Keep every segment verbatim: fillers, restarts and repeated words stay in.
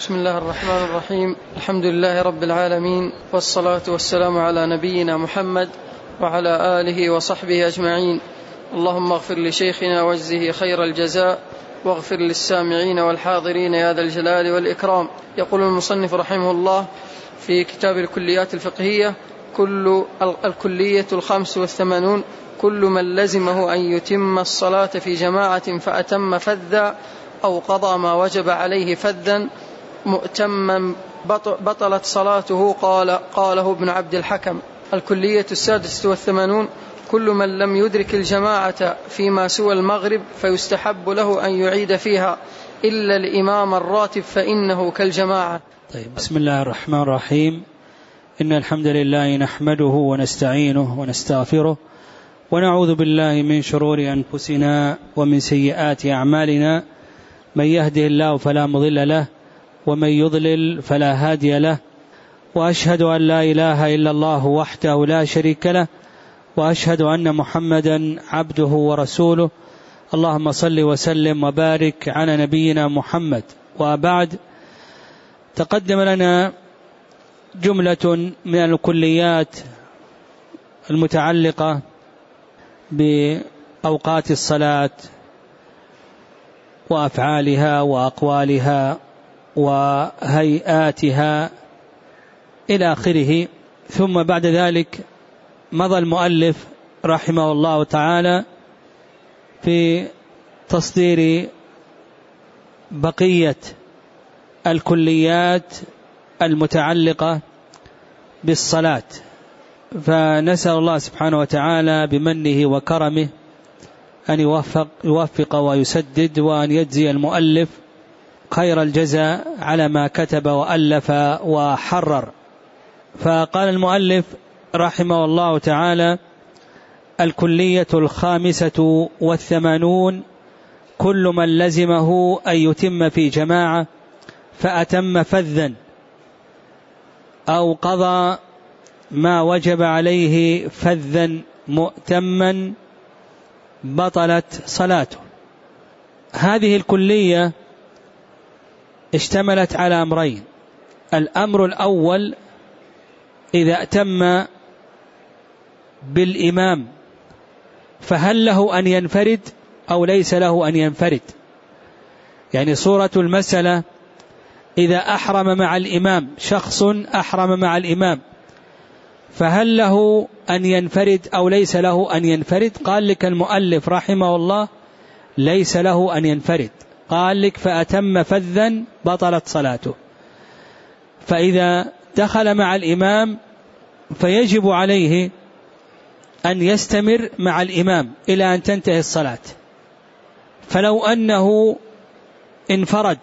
بسم الله الرحمن الرحيم. الحمد لله رب العالمين، والصلاة والسلام على نبينا محمد وعلى آله وصحبه أجمعين. اللهم اغفر لشيخنا واجزه خير الجزاء، واغفر للسامعين والحاضرين يا ذا الجلال والإكرام. يقول المصنف رحمه الله في كتاب الكليات الفقهية: كل الكلية الخمس والثمانون كل من لزمه أن يتم الصلاة في جماعة فأتم فذا أو قضى ما وجب عليه فذا مؤتما بطلت صلاته. قال قاله ابن عبد الحكم. الكلية السادسة والثمانون كل من لم يدرك الجماعة فيما سوى المغرب فيستحب له أن يعيد فيها إلا الإمام الراتب فإنه كالجماعة. طيب، بسم الله الرحمن الرحيم. إن الحمد لله نحمده ونستعينه ونستغفره ونعوذ بالله من شرور أنفسنا ومن سيئات أعمالنا، من يهده الله فلا مضل له ومن يضلل فلا هادي له، وأشهد أن لا إله إلا الله وحده لا شريك له، وأشهد أن محمدا عبده ورسوله. اللهم صل وسلم وبارك على نبينا محمد. وبعد، تقدم لنا جملة من الكليات المتعلقة بأوقات الصلاة وأفعالها وأقوالها وهيئاتها إلى آخره. ثم بعد ذلك مضى المؤلف رحمه الله تعالى في تصدير بقية الكليات المتعلقة بالصلاة، فنسأل الله سبحانه وتعالى بمنه وكرمه أن يوفق, يوفق ويسدد، وأن يجزي المؤلف خير الجزاء على ما كتب وألف وحرر. فقال المؤلف رحمه الله تعالى: الكلية الخامسة والثمانون كل من لزمه أن يتم في جماعة فأتم فذا أو قضى ما وجب عليه فذا مؤتما بطلت صلاته. هذه الكلية اشتملت على أمرين. الأمر الأول: إذا أتم بالإمام فهل له أن ينفرد أو ليس له أن ينفرد؟ يعني صورة المسألة: إذا أحرم مع الإمام شخص أحرم مع الإمام فهل له أن ينفرد أو ليس له أن ينفرد؟ قال لك المؤلف رحمه الله: ليس له أن ينفرد. قال لك: فأتم فذا بطلت صلاته. فإذا دخل مع الإمام فيجب عليه أن يستمر مع الإمام إلى أن تنتهي الصلاة. فلو أنه انفرد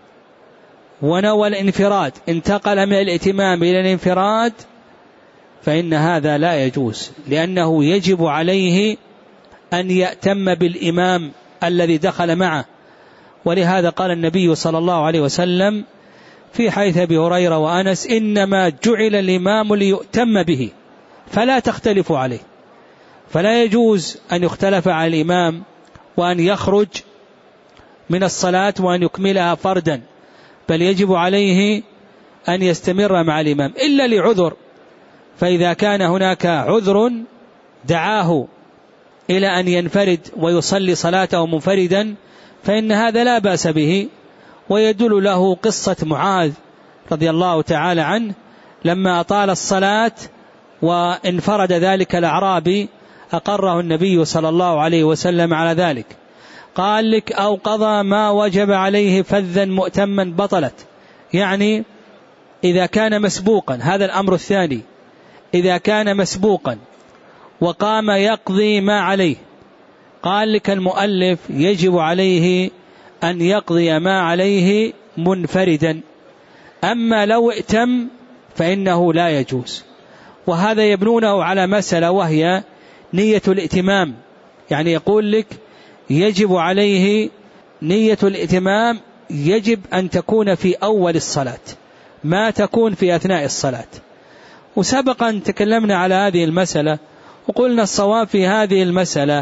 ونوى الانفراد، انتقل من الائتمام إلى الانفراد، فإن هذا لا يجوز، لأنه يجب عليه أن يأتم بالإمام الذي دخل معه. ولهذا قال النبي صلى الله عليه وسلم في حديث أبي هريرة وأنس: إنما جعل الإمام ليؤتم به فلا تختلفوا عليه. فلا يجوز أن يختلف على الإمام وأن يخرج من الصلاة وأن يكملها فردا، بل يجب عليه أن يستمر مع الإمام إلا لعذر. فإذا كان هناك عذر دعاه إلى أن ينفرد ويصلي صلاته منفردا فإن هذا لا بأس به. ويدل له قصة معاذ رضي الله تعالى عنه لما أطال الصلاة وانفرد ذلك الأعرابي، أقره النبي صلى الله عليه وسلم على ذلك. قال لك: أو قضى ما وجب عليه فذا مؤتما بطلت. يعني إذا كان مسبوقا، هذا الأمر الثاني، إذا كان مسبوقا وقام يقضي ما عليه، قال لك المؤلف: يجب عليه أن يقضي ما عليه منفردا. أما لو ائتم فإنه لا يجوز. وهذا يبنونه على مسألة وهي نية الائتمام. يعني يقول لك يجب عليه نية الائتمام، يجب أن تكون في أول الصلاة، ما تكون في أثناء الصلاة. وسبقا تكلمنا على هذه المسألة وقلنا الصواب في هذه المسألة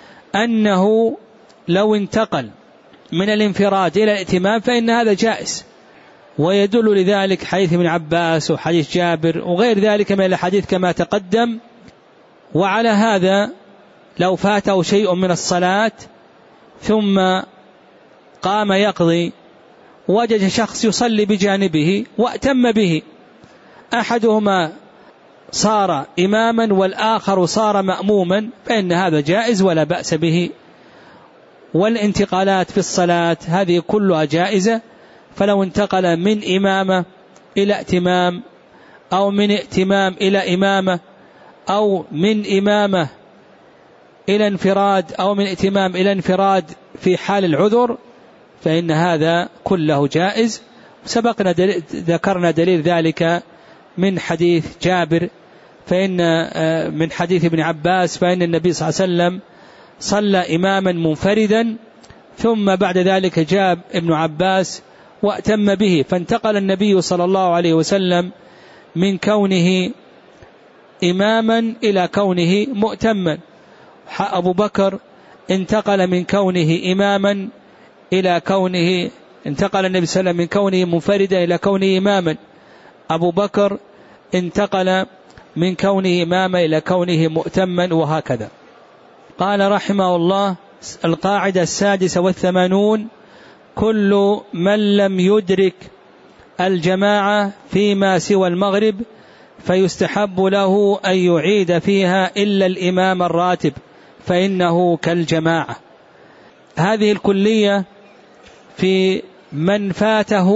أنه لو انتقل من الانفراد إلى الائتمام فإن هذا جائز، ويدل لذلك حديث ابن عباس وحديث جابر وغير ذلك من الحديث كما تقدم. وعلى هذا لو فاته شيء من الصلاة ثم قام يقضي وجد شخص يصلي بجانبه وأتم به، أحدهما صار إماما والآخر صار مأموما، فإن هذا جائز ولا بأس به. والانتقالات في الصلاة هذه كلها جائزة، فلو انتقل من إمامة إلى ائتمام أو من ائتمام إلى إمامة أو من إمامة إلى انفراد أو من ائتمام إلى انفراد في حال العذر فإن هذا كله جائز. سبقنا دليل ذكرنا دليل ذلك من حديث جابر، فإن من حديث ابن عباس فإن النبي صلى الله عليه وسلم صلى إماما منفردا ثم بعد ذلك جاء ابن عباس وأتم به، فانتقل النبي صلى الله عليه وسلم من كونه إماما إلى كونه مؤتما. أبو بكر انتقل من كونه إماما إلى كونه انتقل النبي صلى الله عليه وسلم من كونه منفردا إلى كونه إماما. أبو بكر انتقل من كونه إماما إلى كونه مؤتما، وهكذا. قال رحمه الله: القاعدة السادسة والثمانون: كل من لم يدرك الجماعة فيما سوى المغرب فيستحب له أن يعيد فيها إلا الإمام الراتب فإنه كالجماعة. هذه الكلية في من فاته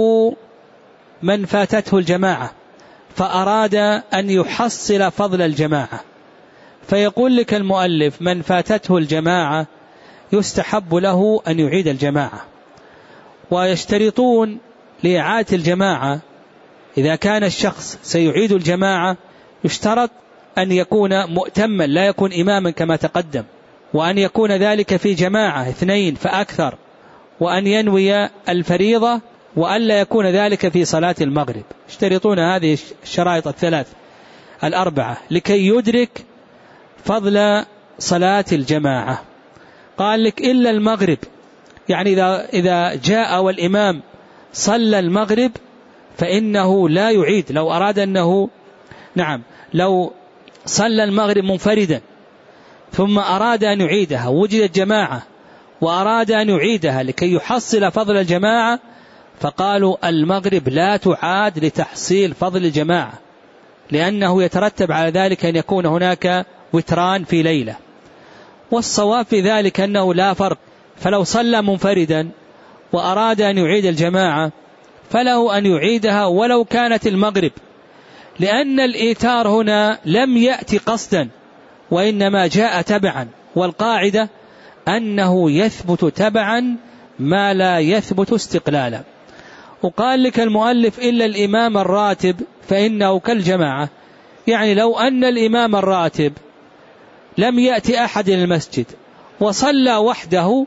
من فاتته الجماعة فأراد أن يحصل فضل الجماعة، فيقول لك المؤلف: من فاتته الجماعة يستحب له أن يعيد الجماعة. ويشترطون لإعادة الجماعة إذا كان الشخص سيعيد الجماعة يشترط أن يكون مؤتما لا يكون إماما كما تقدم، وأن يكون ذلك في جماعة اثنين فأكثر، وأن ينوي الفريضة، وأن لا يكون ذلك في صلاة المغرب. يشترطون هذه الشرائط الثلاث الأربعة لكي يدرك فضل صلاة الجماعة. قال لك إلا المغرب، يعني إذا, إذا جاء والإمام صلى المغرب فإنه لا يعيد. لو أراد أنه نعم لو صلى المغرب منفردا ثم أراد أن يعيدها وجدت جماعة وأراد أن يعيدها لكي يحصل فضل الجماعة فقالوا المغرب لا تعاد لتحصيل فضل الجماعة، لأنه يترتب على ذلك أن يكون هناك وتران في ليلة. والصواب في ذلك أنه لا فرق، فلو صلى منفردا وأراد أن يعيد الجماعة فله أن يعيدها ولو كانت المغرب، لأن الإيتار هنا لم يأتي قصدا وإنما جاء تبعا، والقاعدة أنه يثبت تبعا ما لا يثبت استقلالا. وقال لك المؤلف: إلا الإمام الراتب فإنه كالجماعة، يعني لو أن الإمام الراتب لم يأتي أحد إلى المسجد وصلى وحده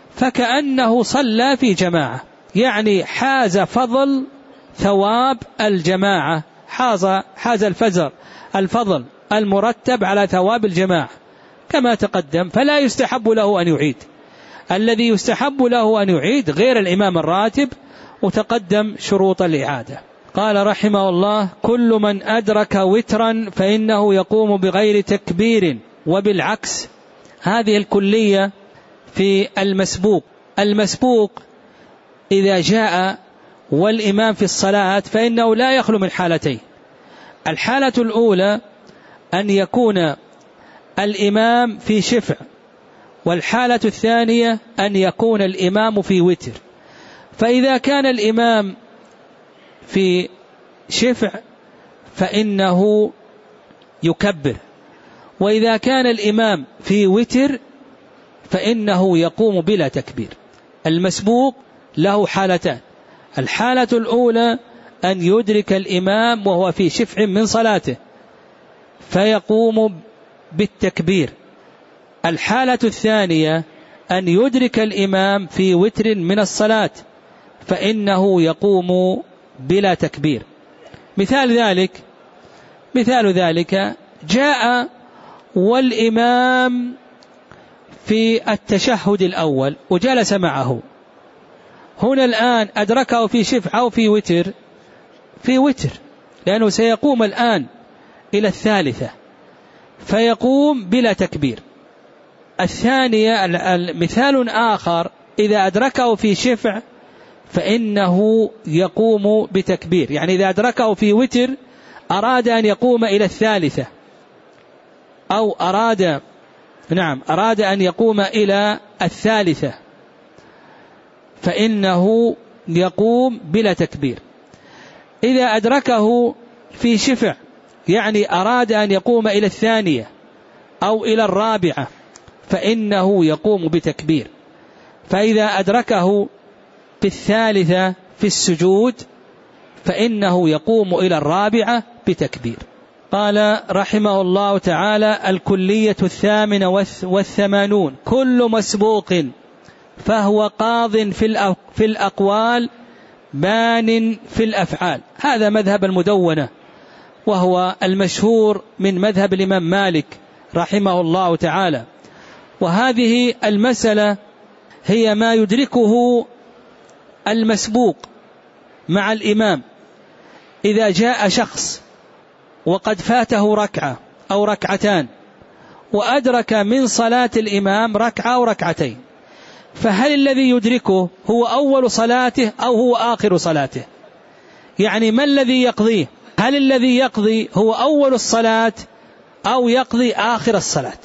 فكأنه صلى في جماعة، يعني حاز فضل ثواب الجماعة، حاز, حاز الفزر الفضل المرتب على ثواب الجماعة كما تقدم، فلا يستحب له أن يعيد. الذي يستحب له أن يعيد غير الإمام الراتب، وتقدم شروط الإعادة. قال رحمه الله: كل من أدرك وترا فإنه يقوم بغير تكبير، وبالعكس. هذه الكلية في المسبوق. المسبوق إذا جاء والإمام في الصلاة فإنه لا يخلو من حالتين: الحالة الأولى أن يكون الإمام في شفع، والحالة الثانية أن يكون الإمام في وتر. فإذا كان الإمام في شفع فإنه يكبر، وإذا كان الإمام في وتر فإنه يقوم بلا تكبير. المسبوق له حالتان: الحالة الأولى أن يدرك الإمام وهو في شفع من صلاته فيقوم بالتكبير. الحالة الثانية أن يدرك الإمام في وتر من الصلاة فإنه يقوم بلا تكبير. مثال ذلك مثال ذلك جاء والإمام في التشهد الأول وجلس معه، هنا الآن أدركه في شفع أو في وتر، في وتر، لأنه سيقوم الآن إلى الثالثة فيقوم بلا تكبير. الثانية مثال آخر إذا أدركه في شفع فإنه يقوم بتكبير، يعني إذا أدركه في وتر أراد أن يقوم إلى الثالثة أو أراد نعم أراد أن يقوم إلى الثالثة فإنه يقوم بلا تكبير. إذا أدركه في شفع يعني أراد أن يقوم إلى الثانية أو إلى الرابعة فإنه يقوم بتكبير. فإذا أدركه في الثالثة في السجود فإنه يقوم إلى الرابعة بتكبير. قال رحمه الله تعالى: الكلية الثامنة والثمانون: كل مسبوق فهو قاض في الأقوال بان في الأفعال. هذا مذهب المدونة، وهو المشهور من مذهب الإمام مالك رحمه الله تعالى. وهذه المسألة هي ما يدركه المسبوق مع الإمام. إذا جاء شخص وقد فاته ركعة أو ركعتان وأدرك من صلاة الإمام ركعة أو ركعتين، فهل الذي يدركه هو أول صلاته أو هو آخر صلاته؟ يعني ما الذي يقضيه؟ هل الذي يقضي هو أول الصلاة أو يقضي آخر الصلاة؟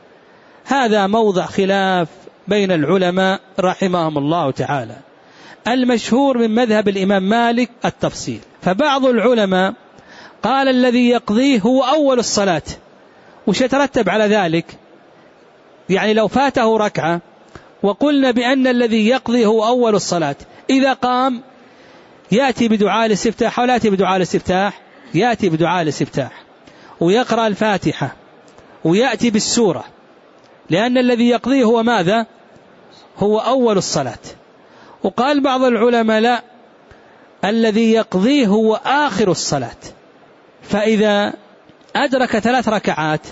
هذا موضع خلاف بين العلماء رحمهم الله تعالى. المشهور من مذهب الإمام مالك التفصيل، فبعض العلماء قال الذي يقضيه هو أول الصلاة. وش يترتب على ذلك؟ يعني لو فاته ركعة وقلنا بأن الذي يقضي هو أول الصلاة، إذا قام يأتي بدعاء الاستفتاح ولا يأتي بدعاء الاستفتاح؟ يأتي بدعاء الاستفتاح ويقرأ الفاتحة ويأتي بالسورة، لأن الذي يقضيه هو ماذا؟ هو أول الصلاة. وقال بعض العلماء لا، الذي يقضيه هو آخر الصلاة. فإذا أدرك ثلاث ركعات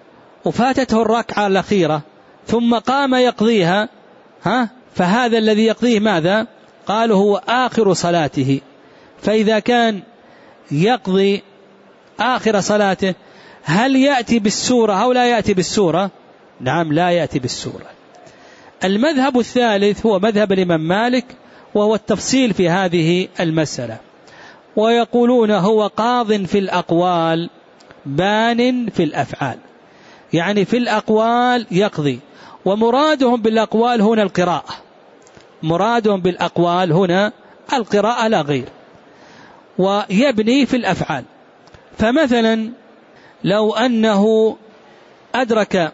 وفاتته الركعة الأخيرة ثم قام يقضيها ها فهذا الذي يقضيه ماذا؟ قالوا هو آخر صلاته. فإذا كان يقضي آخر صلاته هل يأتي بالسورة أو لا يأتي بالسورة؟ نعم، لا يأتي بالسورة. المذهب الثالث هو مذهب الإمام مالك، وهو التفصيل في هذه المسألة، ويقولون هو قاض في الأقوال بان في الأفعال. يعني في الأقوال يقضي، ومرادهم بالأقوال هنا القراءة، مرادهم بالأقوال هنا القراءة لا غير، ويبني في الأفعال. فمثلا لو أنه أدرك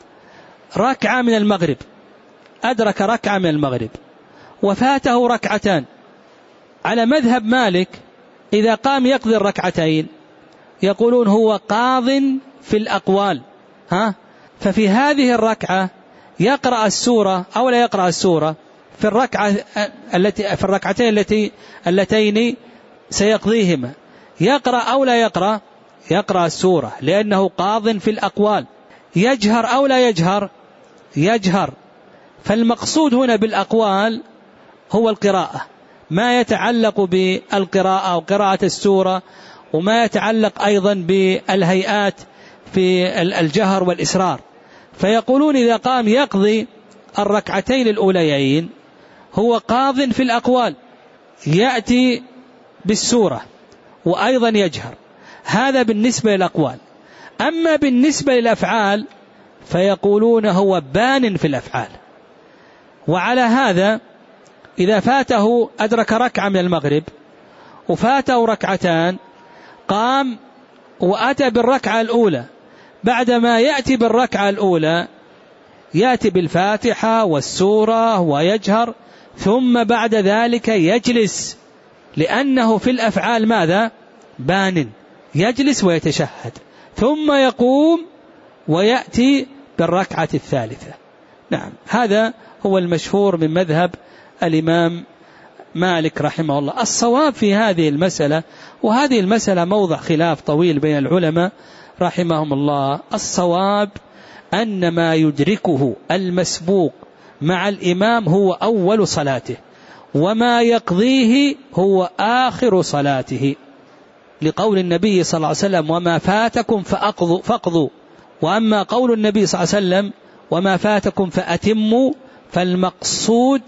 ركعة من المغرب أدرك ركعة من المغرب وفاته ركعتان، على مذهب مالك إذا قام يقضي الركعتين يقولون هو قاض في الأقوال ها ففي هذه الركعة يقرأ السورة أو لا يقرأ السورة؟ في الركعة التي في الركعتين التي اللتين سيقضيهما يقرأ أو لا يقرأ؟ يقرأ السورة، لأنه قاض في الأقوال. يجهر أو لا يجهر؟ يجهر. فالمقصود هنا بالأقوال هو القراءة، ما يتعلق بالقراءة أو قراءة السورة، وما يتعلق أيضا بالهيئات في الجهر والإسرار. فيقولون إذا قام يقضي الركعتين الأوليين هو قاض في الأقوال، يأتي بالسورة وأيضا يجهر. هذا بالنسبة للأقوال. أما بالنسبة للأفعال فيقولون هو بان في الأفعال. وعلى هذا إذا فاته أدرك ركعة من المغرب وفاته ركعتان، قام وأتى بالركعة الأولى، بعدما يأتي بالركعة الأولى يأتي بالفاتحة والسورة ويجهر، ثم بعد ذلك يجلس، لأنه في الأفعال ماذا؟ بان، يجلس ويتشهد، ثم يقوم ويأتي بالركعة الثالثة. نعم، هذا هو المشهور من مذهب الإمام مالك رحمه الله. الصواب في هذه المسألة، وهذه المسألة موضع خلاف طويل بين العلماء رحمهم الله، الصواب أن ما يدركه المسبوق مع الإمام هو أول صلاته، وما يقضيه هو آخر صلاته. لقول النبي صلى الله عليه وسلم وما فاتكم فأقضوا, فأقضوا. وأما قول النبي صلى الله عليه وسلم وما فاتكم فأتموا، فالمقصود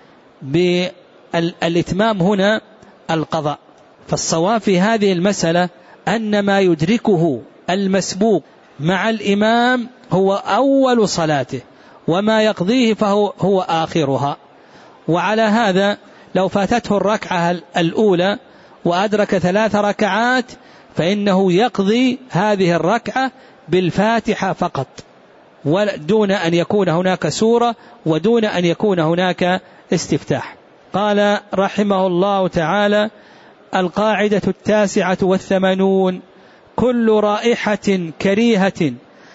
بالإتمام هنا القضاء. فالصواب في هذه المسألة أن ما يدركه المسبوق مع الإمام هو أول صلاته، وما يقضيه فهو هو آخرها. وعلى هذا لو فاتته الركعة الأولى وأدرك ثلاث ركعات فإنه يقضي هذه الركعة بالفاتحة فقط، ودون أن يكون هناك سورة ودون أن يكون هناك استفتاح. قال رحمه الله تعالى: القاعدة التاسعة والثمانون: كل رائحة كريهة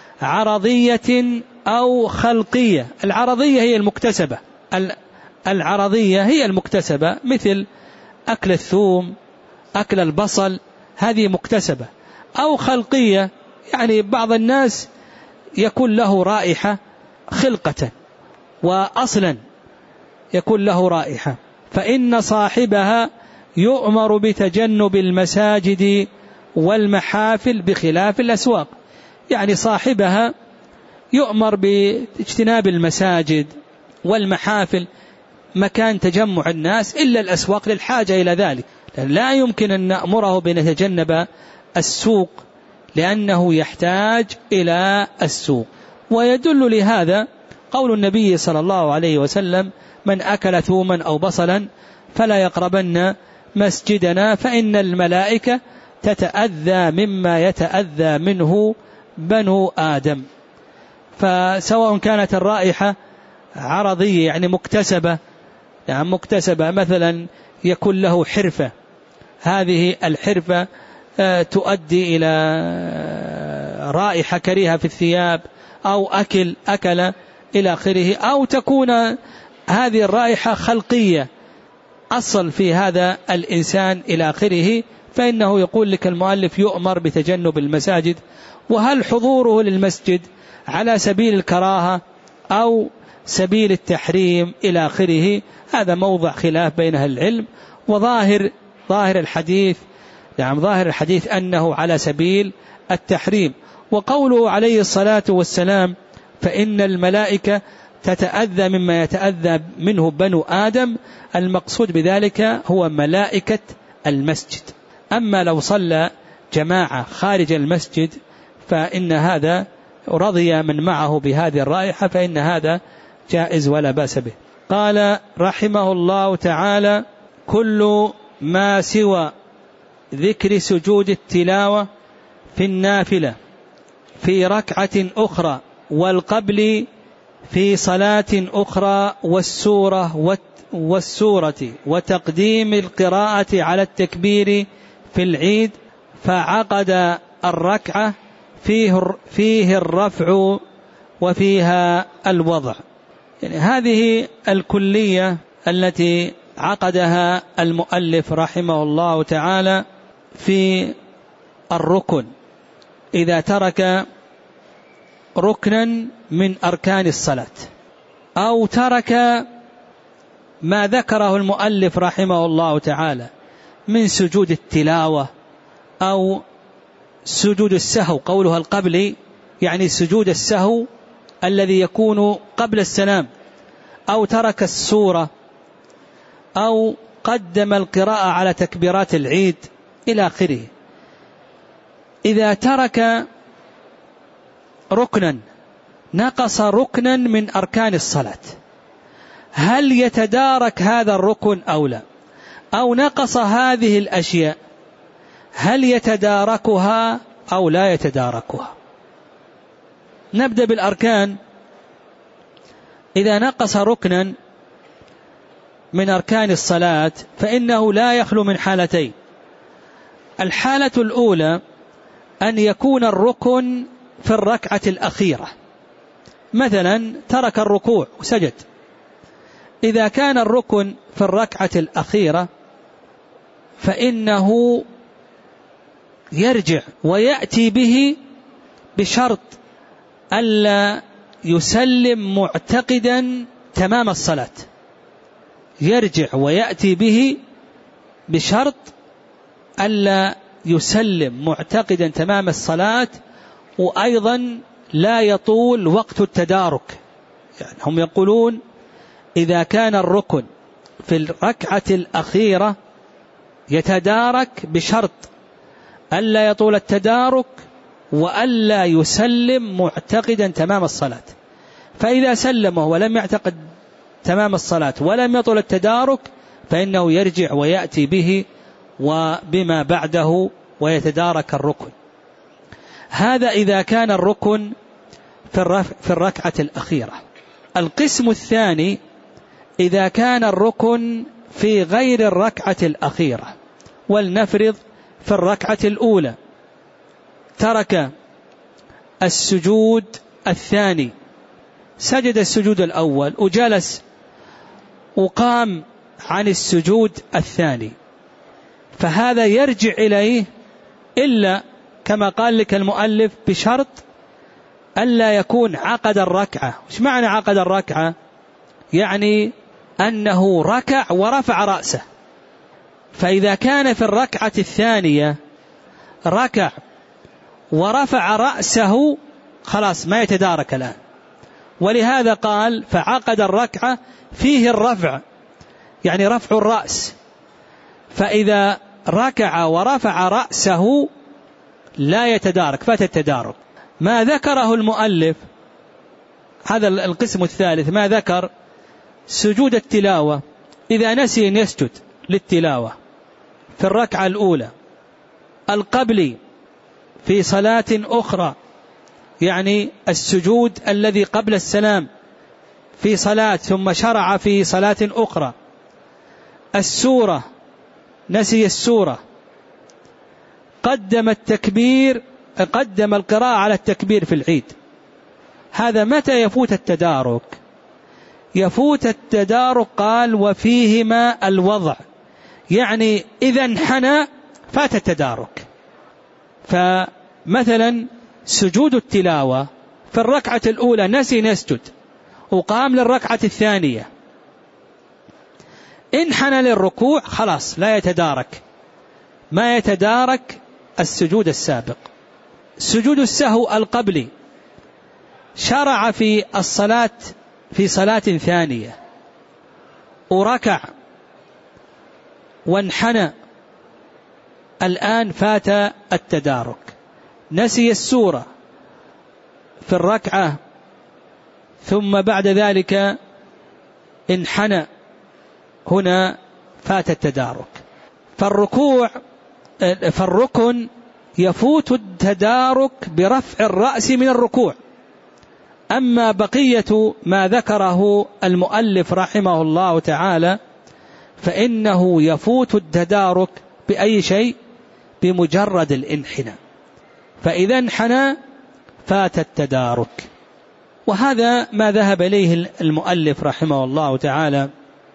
عرضية أو خلقية. العرضية هي المكتسبة، العرضية هي المكتسبة، مثل أكل الثوم، أكل البصل، هذه مكتسبة. أو خلقية، يعني بعض الناس يكون له رائحة خلقة وأصلا يكون له رائحة، فإن صاحبها يؤمر بتجنب المساجد والمحافل بخلاف الأسواق. يعني صاحبها يؤمر باجتناب المساجد والمحافل، مكان تجمع الناس، إلا الأسواق للحاجة إلى ذلك. لا يمكن أن نأمره بأن يتجنب السوق لأنه يحتاج إلى السوق. ويدل لهذا قول النبي صلى الله عليه وسلم: من أكل ثوما أو بصلا فلا يقربن مسجدنا فإن الملائكة تتأذى مما يتأذى منه بنو آدم. فسواء كانت الرائحة عرضية يعني مكتسبة، يعني مكتسبة مثلا يكون له حرفة، هذه الحرفة تؤدي إلى رائحة كريهة في الثياب، أو أكل أكل إلى آخره، أو تكون هذه الرائحة خلقية أصل في هذا الإنسان إلى آخره، فإنه يقول لك المؤلف يؤمر بتجنب المساجد. وهل حضوره للمسجد على سبيل الكراهة أو سبيل التحريم إلى آخره، هذا موضع خلاف بين أهل العلم. وظاهر ظاهر الحديث يعني ظاهر الحديث أنه على سبيل التحريم. وقوله عليه الصلاة والسلام: فإن الملائكة تتأذى مما يتأذى منه بنو آدم، المقصود بذلك هو ملائكة المسجد. أما لو صلى جماعة خارج المسجد فإن هذا رضي من معه بهذه الرائحة، فإن هذا جائز ولا بأس به. قال رحمه الله تعالى: كل ما سوى ذكر سجود التلاوة في النافلة في ركعة أخرى والقبل في صلاة أخرى والسورة والسورة وتقديم القراءة على التكبير في العيد فعقد الركعة فيه, فيه الرفع وفيها الوضع. يعني هذه الكلية التي عقدها المؤلف رحمه الله تعالى في الركن. إذا ترك ركنا من أركان الصلاة أو ترك ما ذكره المؤلف رحمه الله تعالى من سجود التلاوة أو سجود السهو، قولها القبلي يعني سجود السهو الذي يكون قبل السلام، أو ترك السورة، أو قدم القراءة على تكبيرات العيد إلى آخره. إذا ترك ركنا نقص ركنا من أركان الصلاة، هل يتدارك هذا الركن أو لا؟ أو نقص هذه الأشياء، هل يتداركها أو لا يتداركها؟ نبدأ بالأركان. إذا نقص ركنا من أركان الصلاة فإنه لا يخلو من حالتين. الحالة الأولى أن يكون الركن في الركعة الأخيرة، مثلا ترك الركوع وسجد. إذا كان الركن في الركعة الأخيرة فإنه يرجع ويأتي به بشرط ألا يسلم معتقدا تمام الصلاة. يرجع ويأتي به بشرط ألا يسلم معتقدا تمام الصلاة، وأيضا لا يطول وقت التدارك. يعني هم يقولون إذا كان الركن في الركعة الأخيرة يتدارك بشرط ألا يطول التدارك وألا يسلم معتقدا تمام الصلاة. فإذا سلمه ولم يعتقد تمام الصلاة ولم يطول التدارك فإنه يرجع ويأتي به وبما بعده ويتدارك الركن. هذا إذا كان الركن في الركعة الأخيرة. القسم الثاني إذا كان الركن في غير الركعة الأخيرة، ولنفرض في الركعة الأولى ترك السجود الثاني، سجد السجود الأول وجلس وقام عن السجود الثاني، فهذا يرجع إليه إلا كما قال لك المؤلف بشرط ألا يكون عقد الركعة. وش معنى عقد الركعة؟ يعني أنه ركع ورفع رأسه. فإذا كان في الركعة الثانية ركع ورفع رأسه خلاص ما يتدارك الآن، ولهذا قال فعقد الركعة فيه الرفع، يعني رفع الرأس. فإذا ركع ورفع رأسه لا يتدارك، فات التدارك. ما ذكره المؤلف هذا القسم الثالث، ما ذكر سجود التلاوة إذا نسي أن يسجد للتلاوة في الركعة الأولى القبلي في صلاة أخرى، يعني السجود الذي قبل السلام في صلاة ثم شرع في صلاة أخرى، السورة نسي السورة، قدم التكبير قدم القراءة على التكبير في العيد، هذا متى يفوت التدارك؟ يفوت التدارك قال وفيهما الوضع، يعني إذا انحنى فات التدارك. فمثلا سجود التلاوة في الركعة الأولى نسي نسجد وقام للركعة الثانية، انحنى للركوع خلاص لا يتدارك، ما يتدارك السجود السابق. سجود السهو القبلي شرع في الصلاة في صلاة ثانية وركع وانحنى، الآن فات التدارك. نسي السورة في الركعة ثم بعد ذلك انحنى، هنا فات التدارك. فالركوع فالركن يفوت التدارك برفع الرأس من الركوع. أما بقية ما ذكره المؤلف رحمه الله تعالى فإنه يفوت التدارك بأي شيء؟ بمجرد الانحناء، فإذا انحنى فات التدارك. وهذا ما ذهب إليه المؤلف رحمه الله تعالى.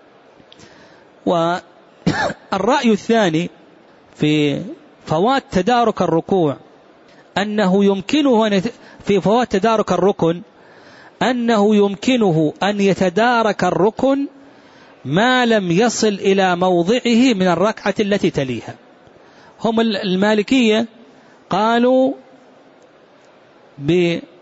والرأي الثاني في فوات تدارك الركوع أنه يمكنه في فوات تدارك الركن أنه يمكنه أن يتدارك الركن ما لم يصل إلى موضعه من الركعة التي تليها. هم المالكية قالوا بالرفع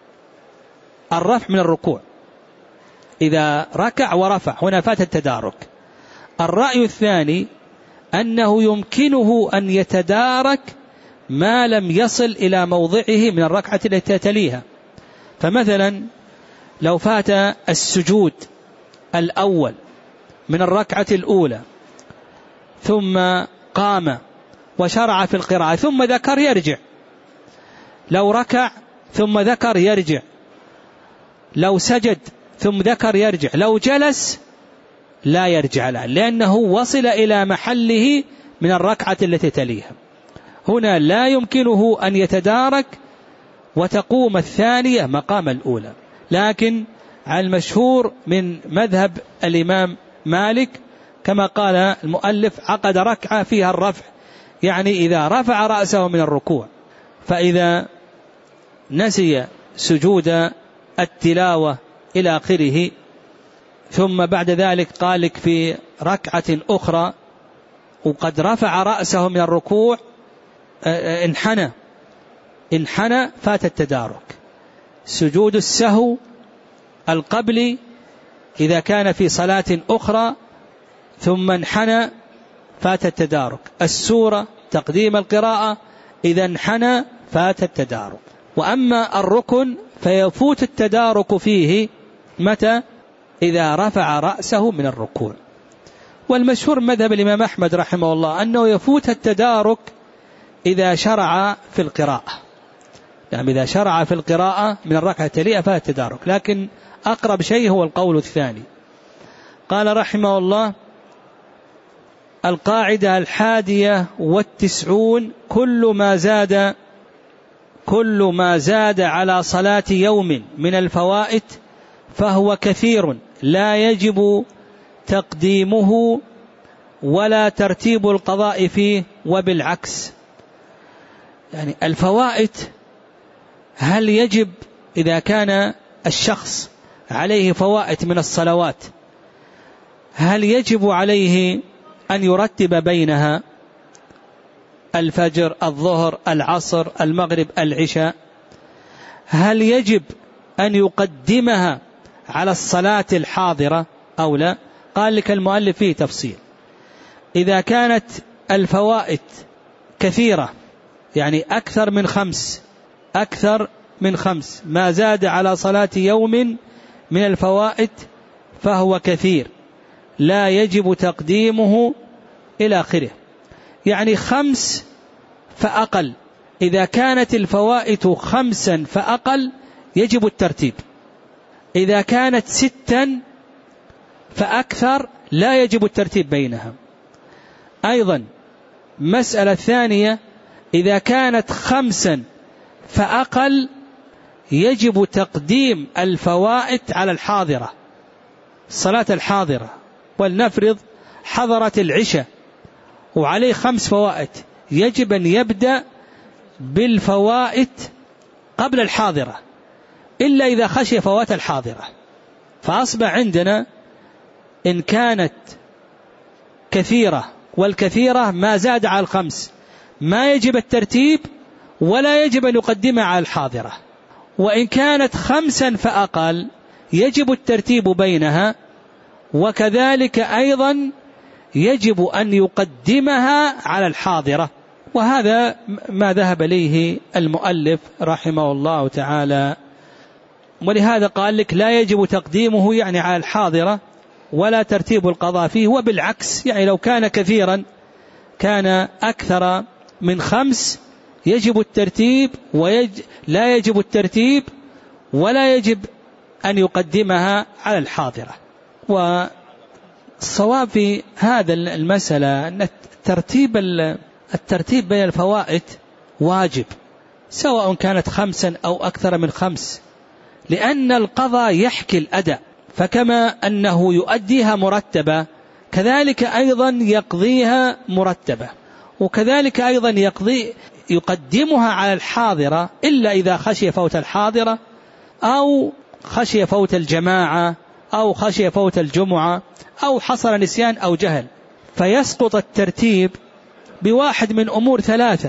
من الركوع، إذا ركع ورفع هنا فات التدارك. الرأي الثاني أنه يمكنه أن يتدارك ما لم يصل إلى موضعه من الركعة التي تليها. فمثلا لو فات السجود الأول من الركعة الأولى ثم قام وشرع في القراءة ثم ذكر يرجع، لو ركع ثم ذكر يرجع، لو سجد ثم ذكر يرجع، لو جلس لا يرجع الآن لأنه وصل إلى محله من الركعة التي تليها. هنا لا يمكنه أن يتدارك وتقوم الثانية مقام الأولى. لكن على المشهور من مذهب الإمام مالك كما قال المؤلف عقد ركعة فيها الرفع، يعني إذا رفع رأسه من الركوع، فإذا نسي سجود التلاوة إلى آخره ثم بعد ذلك قال لك في ركعة أخرى وقد رفع رأسه من الركوع انحنى انحنى فات التدارك. سجود السهو القبلي إذا كان في صلاة أخرى ثم انحنى فات التدارك. السورة تقديم القراءة إذا انحنى فات التدارك. وأما الركن فيفوت التدارك فيه متى؟ إذا رفع رأسه من الركوع. والمشهور مذهب الإمام أحمد رحمه الله أنه يفوت التدارك إذا شرع في القراءة، يعني إذا شرع في القراءة من الركعة التالية فات التدارك، لكن أقرب شيء هو القول الثاني. قال رحمه الله: القاعدة الحادية والتسعون: كل ما زاد كل ما زاد على صلاة يوم من الفوائت فهو كثير لا يجب تقديمه ولا ترتيب القضاء فيه، وبالعكس. يعني الفوائت هل يجب إذا كان الشخص عليه فوائت من الصلوات هل يجب عليه أن يرتب بينها الفجر، الظهر، العصر، المغرب، العشاء؟ هل يجب أن يقدمها على الصلاة الحاضرة أو لا؟ قال لك المؤلف فيه تفصيل. إذا كانت الفوائت كثيرة، يعني أكثر من خمس أكثر من خمس ما زاد على صلاة يوم من الفوائت فهو كثير لا يجب تقديمه إلى آخره. يعني خمس فأقل، إذا كانت الفوائت خمسا فأقل يجب الترتيب. إذا كانت ستا فأكثر لا يجب الترتيب بينها. أيضا مسألة ثانية: إذا كانت خمسا فأقل يجب تقديم الفوائت على الحاضرة، الصلاة الحاضرة. ولنفرض حضرت العشاء وعليه خمس فوائت، يجب أن يبدأ بالفوائت قبل الحاضرة، إلا إذا خشي فوات الحاضرة. فأصبح عندنا إن كانت كثيرة، والكثيرة ما زاد على الخمس ما يجب الترتيب ولا يجب أن يقدمها على الحاضرة. وإن كانت خمسا فأقل يجب الترتيب بينها، وكذلك أيضا يجب أن يقدمها على الحاضرة. وهذا ما ذهب إليه المؤلف رحمه الله تعالى. ولهذا قال لك لا يجب تقديمه يعني على الحاضرة ولا ترتيب القضاء فيه، وبالعكس. يعني لو كان كثيرا كان أكثر من خمس يجب الترتيب ويج... لا يجب الترتيب ولا يجب أن يقدمها على الحاضرة. والصواب في هذا المسألة أن الترتيب الترتيب بين الفوائت واجب، سواء كانت خمسا أو أكثر من خمس، لأن القضاء يحكي الأداء، فكما أنه يؤديها مرتبة كذلك أيضا يقضيها مرتبة، وكذلك أيضا يقضي يقدمها على الحاضرة إلا إذا خشي فوت الحاضرة أو خشي فوت الجماعة أو خشي فوت الجمعة أو حصل نسيان أو جهل، فيسقط الترتيب بواحد من أمور ثلاثة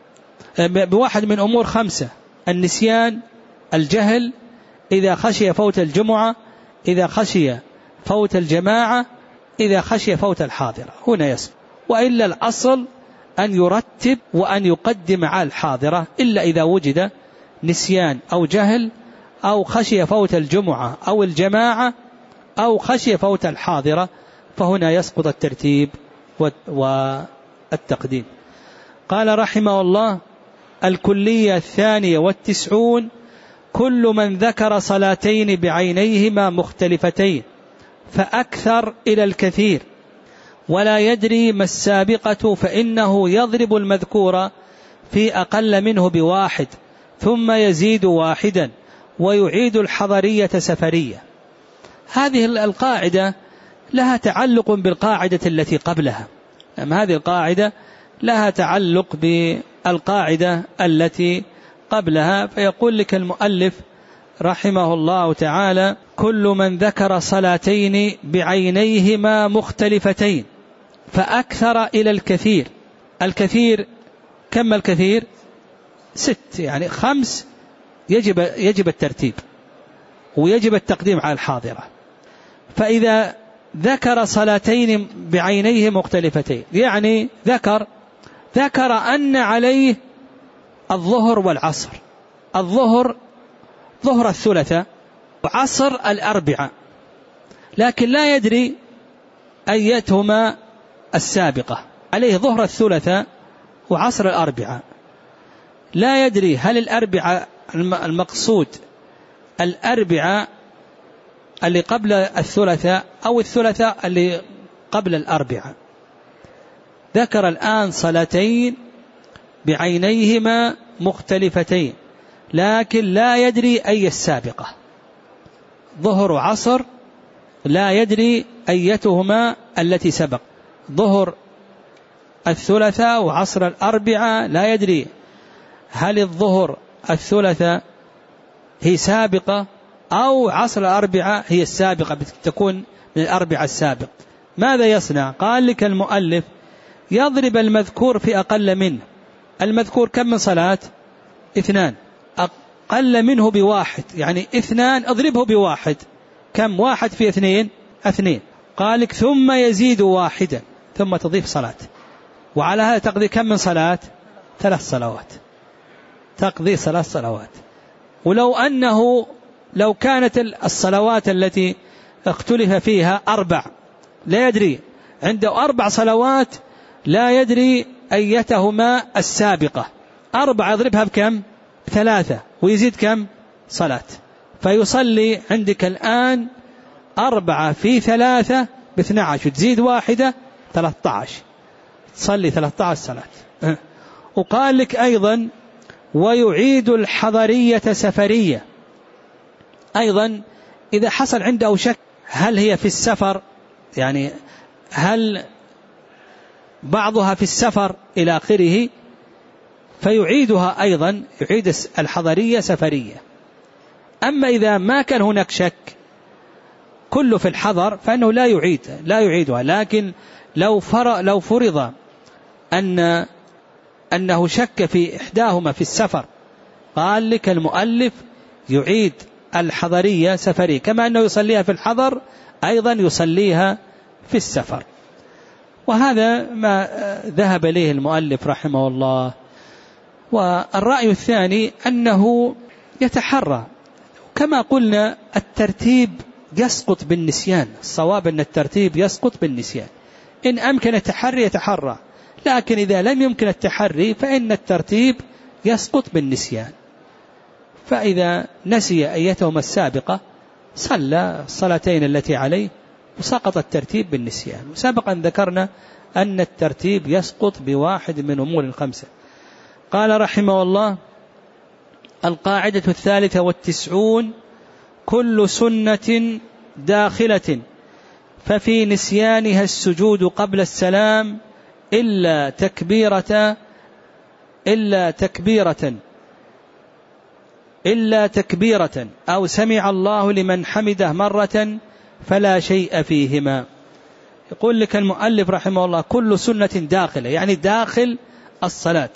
بواحد من أمور خمسة: النسيان، الجهل، إذا خشي فوت الجمعة، إذا خشي فوت الجماعة، إذا خشي فوت الحاضرة، هنا يسقط. وإلا الأصل أن يرتب وأن يقدم على الحاضرة إلا إذا وجد نسيان أو جهل أو خشي فوت الجمعة أو الجماعة أو خشي فوت الحاضرة، فهنا يسقط الترتيب والتقديم. قال رحمه الله: الكلية الثانية والتسعون: كل من ذكر صلاتين بعينيهما مختلفتين فأكثر إلى الكثير ولا يدري ما السابقة فإنه يضرب المذكور في أقل منه بواحد ثم يزيد واحدا ويعيد الحضرية سفرية. هذه القاعدة لها تعلق بالقاعدة التي قبلها، أما هذه القاعدة لها تعلق بالقاعدة التي قبلها. فيقول لك المؤلف رحمه الله تعالى: كل من ذكر صلاتين بعينيهما مختلفتين فأكثر إلى الكثير. الكثير كم الكثير؟ ست، يعني خمس يجب, يجب الترتيب ويجب التقديم على الحاضرة. فإذا ذكر صلاتين بعينيه مختلفتين، يعني ذكر ذكر أن عليه الظهر والعصر، الظهر ظهر الثلاثاء وعصر الأربعاء، لكن لا يدري أيتهما السابقة، عليه ظهر الثلاثاء وعصر الأربعاء، لا يدري هل الأربعاء المقصود الأربعاء اللي قبل الثلاثاء أو الثلاثاء اللي قبل الأربعاء. ذكر الآن صلاتين بعينيهما مختلفتين، لكن لا يدري أي السابقة، ظهر وعصر، لا يدري أيتهما التي سبق، ظهر الثلاثاء وعصر الأربعاء، لا يدري هل الظهر الثلاثاء هي سابقة أو عصر الأربعاء هي السابقة، بتكون من الأربعاء السابق. ماذا يصنع؟ قال لك المؤلف يضرب المذكور في أقل منه. المذكور كم من صلاة؟ اثنان، أقل منه بواحد، يعني اثنان اضربه بواحد، كم؟ واحد في اثنين؟ اثنين. قال لك ثم يزيد واحدا، ثم تضيف صلاة، وعلى هذا تقضي كم من صلاة؟ ثلاث صلوات، تقضي ثلاث صلوات. ولو أنه لو كانت الصلوات التي اختلف فيها أربع، لا يدري، عنده أربع صلوات لا يدري أيتهما السابقة، أربع يضربها بكم؟ ثلاثة، ويزيد كم؟ صلاة. فيصلي عندك الآن أربعة في ثلاثة باثنى عشر، تزيد واحدة ثلاثة عشر، تصلي ثلاثة عشر صلاة. وقال لك أيضا ويعيد الحضرية سفرية، أيضا إذا حصل عنده شك هل هي في السفر، يعني هل بعضها في السفر إلى آخره، فيعيدها أيضا، يعيد الحضرية سفرية. أما إذا ما كان هناك شك كله في الحضر فإنه لا يعيد لا يعيدها، لكن لو فرض لو فرض أن أنه شك في إحداهما في السفر، قال لك المؤلف يعيد الحضرية سفرية، كما أنه يصليها في الحضر أيضا يصليها في السفر. وهذا ما ذهب إليه المؤلف رحمه الله. والرأي الثاني أنه يتحرى، كما قلنا الترتيب يسقط بالنسيان، الصواب أن الترتيب يسقط بالنسيان، إن أمكن التحري يتحرى، لكن إذا لم يمكن التحري فإن الترتيب يسقط بالنسيان. فإذا نسي أيتهما السابقة صلى الصلاتين التي عليه وسقط الترتيب بالنسيان. وسبقا ذكرنا أن الترتيب يسقط بواحد من أمور الخمسة. قال رحمه الله القاعدة الثالثة والتسعون كل سنة داخلة ففي نسيانها السجود قبل السلام إلا تكبيرة إلا تكبيرة إلا تكبيرة أو سمع الله لمن حمده مرة فلا شيء فيهما. يقول لك المؤلف رحمه الله كل سنة داخلة، يعني داخل الصلاة.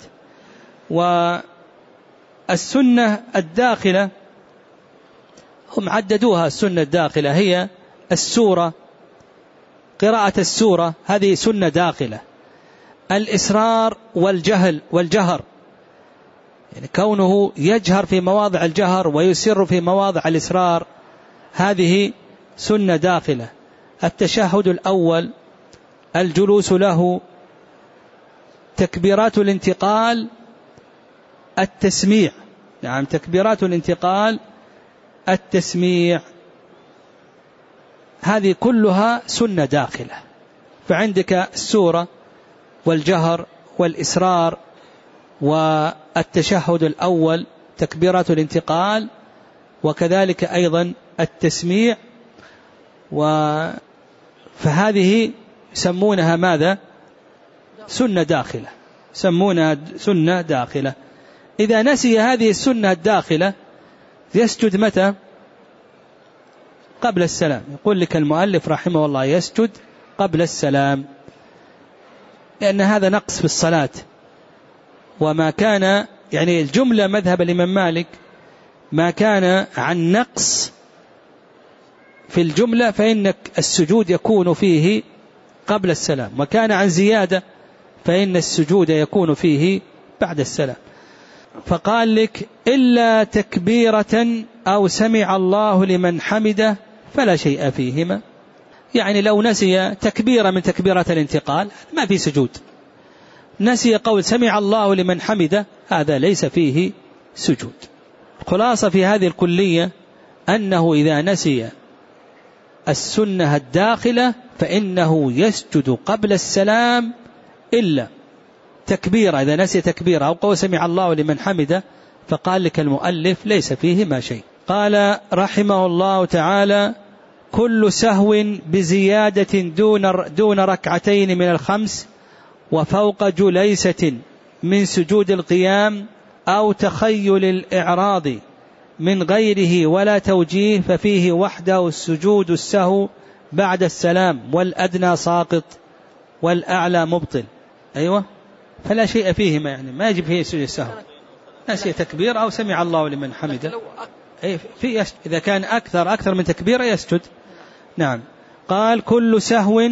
والسنة الداخلة هم عددوها، السنة الداخلة هي السورة، قراءة السورة هذه سنة داخلة، الإسرار والجهل والجهر، يعني كونه يجهر في مواضع الجهر ويسر في مواضع الإسرار، هذه سنة داخلة. التشهد الأول، الجلوس له، تكبيرات الانتقال، التسميع، نعم تكبيرات الانتقال، التسميع، هذه كلها سنة داخلة. فعندك السورة والجهر والإسرار والتشهد الأول، تكبيرات الانتقال، وكذلك أيضا التسميع، فهذه يسمونها ماذا؟ سنة داخلة، يسمونها سنة داخلة. إذا نسي هذه السنة الداخلة يسجد متى؟ قبل السلام. يقول لك المؤلف رحمه الله يسجد قبل السلام، لأن هذا نقص في الصلاة، وما كان يعني الجملة مذهب الإمام مالك ما كان عن نقص في الجملة فإن السجود يكون فيه قبل السلام، وكان عن زيادة فإن السجود يكون فيه بعد السلام. فقال لك إلا تكبيرة أو سمع الله لمن حمده فلا شيء فيهما، يعني لو نسي تكبيرة من تكبيرة الانتقال ما في سجود، نسي قول سمع الله لمن حمده هذا ليس فيه سجود. خلاصة في هذه الكلية أنه إذا نسي السنة الداخلة فإنه يسجد قبل السلام إلا تكبيرة، إذا نسي تكبيرة أو قول سمع الله لمن حمده فقال لك المؤلف ليس فيه ما شيء. قال رحمه الله تعالى كل سهو بزيادة دون دون ركعتين من الخمس وفوق جليسة من سجود القيام أو تخيل الإعراض من غيره ولا توجيه ففيه وحده السجود السهو بعد السلام والأدنى ساقط والأعلى مبطل. أيوة، فلا شيء فيهما، يعني ما يجب فيه سجود السهو، نسي تكبير أو سمع الله لمن حمده في إذا كان أكثر أكثر من تكبير يسجد. نعم. قال كل سهو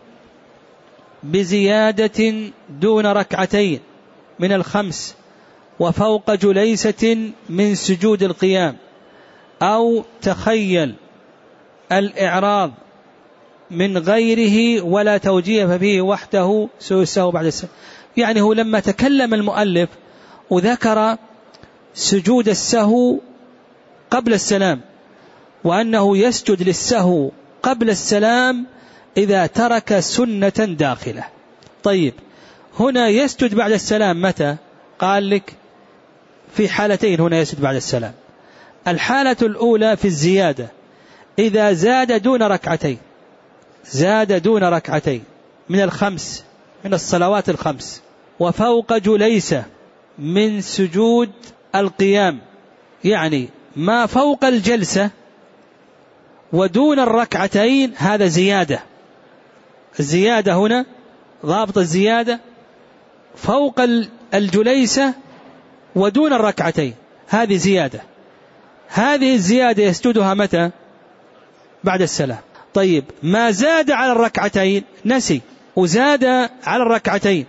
بزيادة دون ركعتين من الخمس وفوق جليسة من سجود القيام أو تخيل الإعراض من غيره ولا توجيه ففيه وحده سوء السهو بعد السلام. يعني هو لما تكلم المؤلف وذكر سجود السهو قبل السلام وأنه يسجد للسهو قبل السلام إذا ترك سنة داخلة. طيب هنا يسجد بعد السلام متى؟ قال لك في حالتين هنا يسجد بعد السلام. الحالة الأولى في الزيادة إذا زاد دون ركعتين، زاد دون ركعتين من الخمس من الصلوات الخمس وفوق جليسة من سجود القيام، يعني ما فوق الجلسة ودون الركعتين هذا زيادة. الزيادة هنا ضابط الزيادة فوق الجليسة ودون الركعتين، هذه زيادة. هذه الزيادة يسجدها متى؟ بعد السلام. طيب ما زاد على الركعتين، نسي وزاد على الركعتين،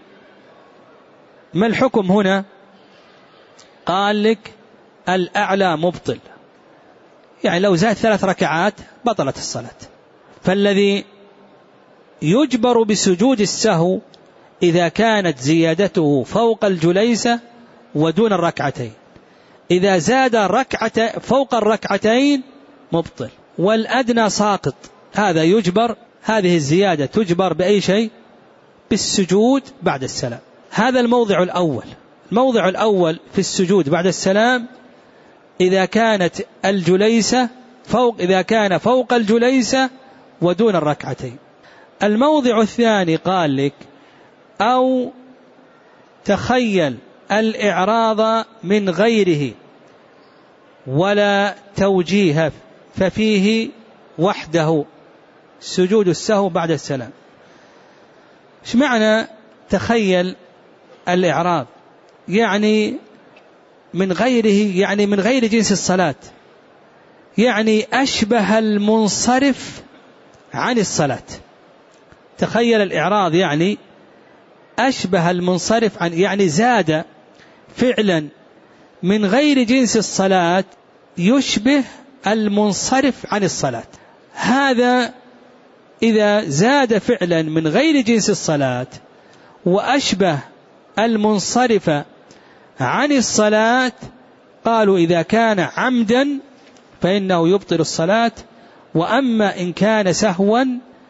ما الحكم هنا؟ قال لك الأعلى مبطل، يعني لو زاد ثلاث ركعات بطلت الصلاة. فالذي يجبر بسجود السهو إذا كانت زيادته فوق الجليسة ودون الركعتين، إذا زاد ركعة فوق الركعتين مبطل، والأدنى ساقط، هذا يجبر، هذه الزيادة تجبر بأي شيء؟ بالسجود بعد السلام. هذا الموضع الأول. الموضع الأول في السجود بعد السلام إذا كانت الجليسة فوق إذا كان فوق الجليسة ودون الركعتين. الموضع الثاني قال لك أو تخيل الإعراض من غيره ولا توجيه ففيه وحده سجود السهو بعد السلام. ايش معنى تخيل الإعراض؟ يعني من غيره، يعني من غير جنس الصلاة، يعني أشبه المنصرف عن الصلاة. تخيل الإعراض يعني أشبه المنصرف عن، يعني زاد فعلا من غير جنس الصلاة يشبه المنصرف عن الصلاة. هذا إذا زاد فعلا من غير جنس الصلاة وأشبه المنصرف عن الصلاة، قالوا إذا كان عمدا فإنه يبطل الصلاة، وأما إن كان سهوا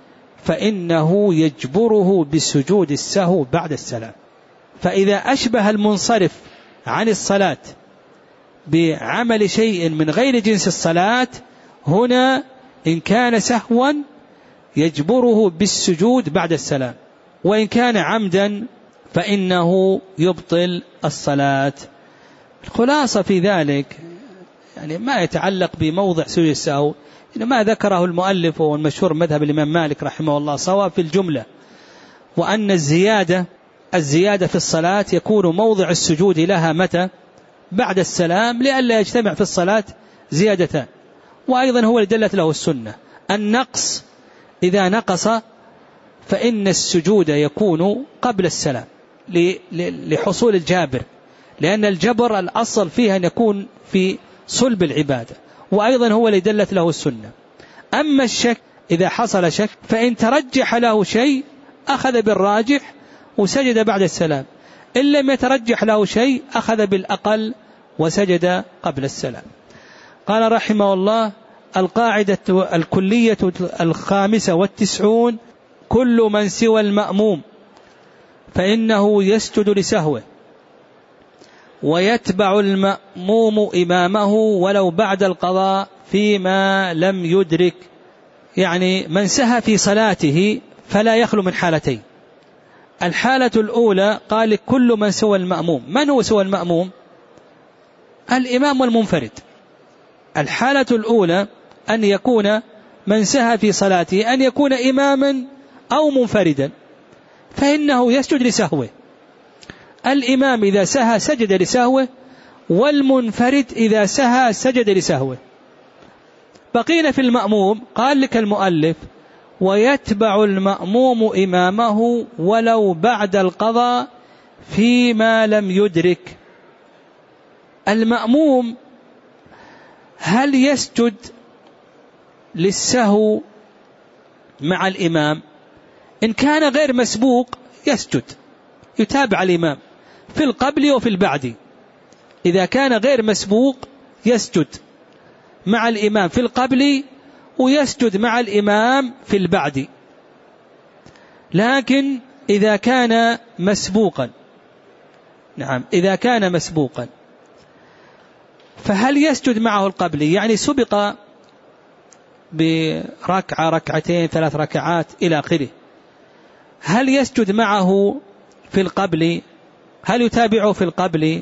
فإنه يجبره بسجود السهو بعد السلام. فإذا أشبه المنصرف عن الصلاة بعمل شيء من غير جنس الصلاة، هنا إن كان سهوا يجبره بالسجود بعد السلام، وإن كان عمدا فإنه يبطل الصلاة. الخلاصة في ذلك يعني ما يتعلق بموضع سجود السهو ما ذكره المؤلف والمشهور مذهب الإمام مالك رحمه الله صواب في الجملة، وأن الزيادة الزيادة في الصلاة يكون موضع السجود لها متى؟ بعد السلام، لئلا يجتمع في الصلاة زيادتان. وأيضا هو اللي دلت له السنة. النقص إذا نقص فإن السجود يكون قبل السلام لحصول الجابر، لأن الجبر الأصل فيها أن يكون في صلب العبادة، وأيضا هو اللي دلت له السنة. أما الشك إذا حصل شك فإن ترجح له شيء أخذ بالراجح وسجد بعد السلام، إن لم يترجح له شيء أخذ بالأقل وسجد قبل السلام. قال رحمه الله: القاعدة الكلية الخامسة والتسعون: كل من سوى المأموم فإنه يسجد لسهوه، ويتبع المأموم إمامه ولو بعد القضاء فيما لم يدرك. يعني من سهى في صلاته فلا يخلو من حالتين. الحالة الأولى قال كل من سوى المأموم. من هو سوى المأموم؟ الإمام والمنفرد. الحالة الأولى أن يكون من سهى في صلاته أن يكون إماما أو منفردا، فإنه يسجد لسهوه. الإمام إذا سهى سجد لسهوه، والمنفرد إذا سهى سجد لسهوه. بقينا في المأموم. قال لك المؤلف: ويتبع المأموم إمامه ولو بعد القضاء فيما لم يدرك. المأموم هل يسجد للسهو مع الإمام؟ إن كان غير مسبوق يسجد، يتابع الإمام في القبل وفي البعد. إذا كان غير مسبوق يسجد مع الإمام في القبل ويسجد مع الإمام في البعد. لكن إذا كان مسبوقا، نعم إذا كان مسبوقا فهل يسجد معه القبل؟ يعني سبق بركعة ركعتين ثلاث ركعات إلى آخره، هل يسجد معه في القبل؟ هل يتابعه في القبل؟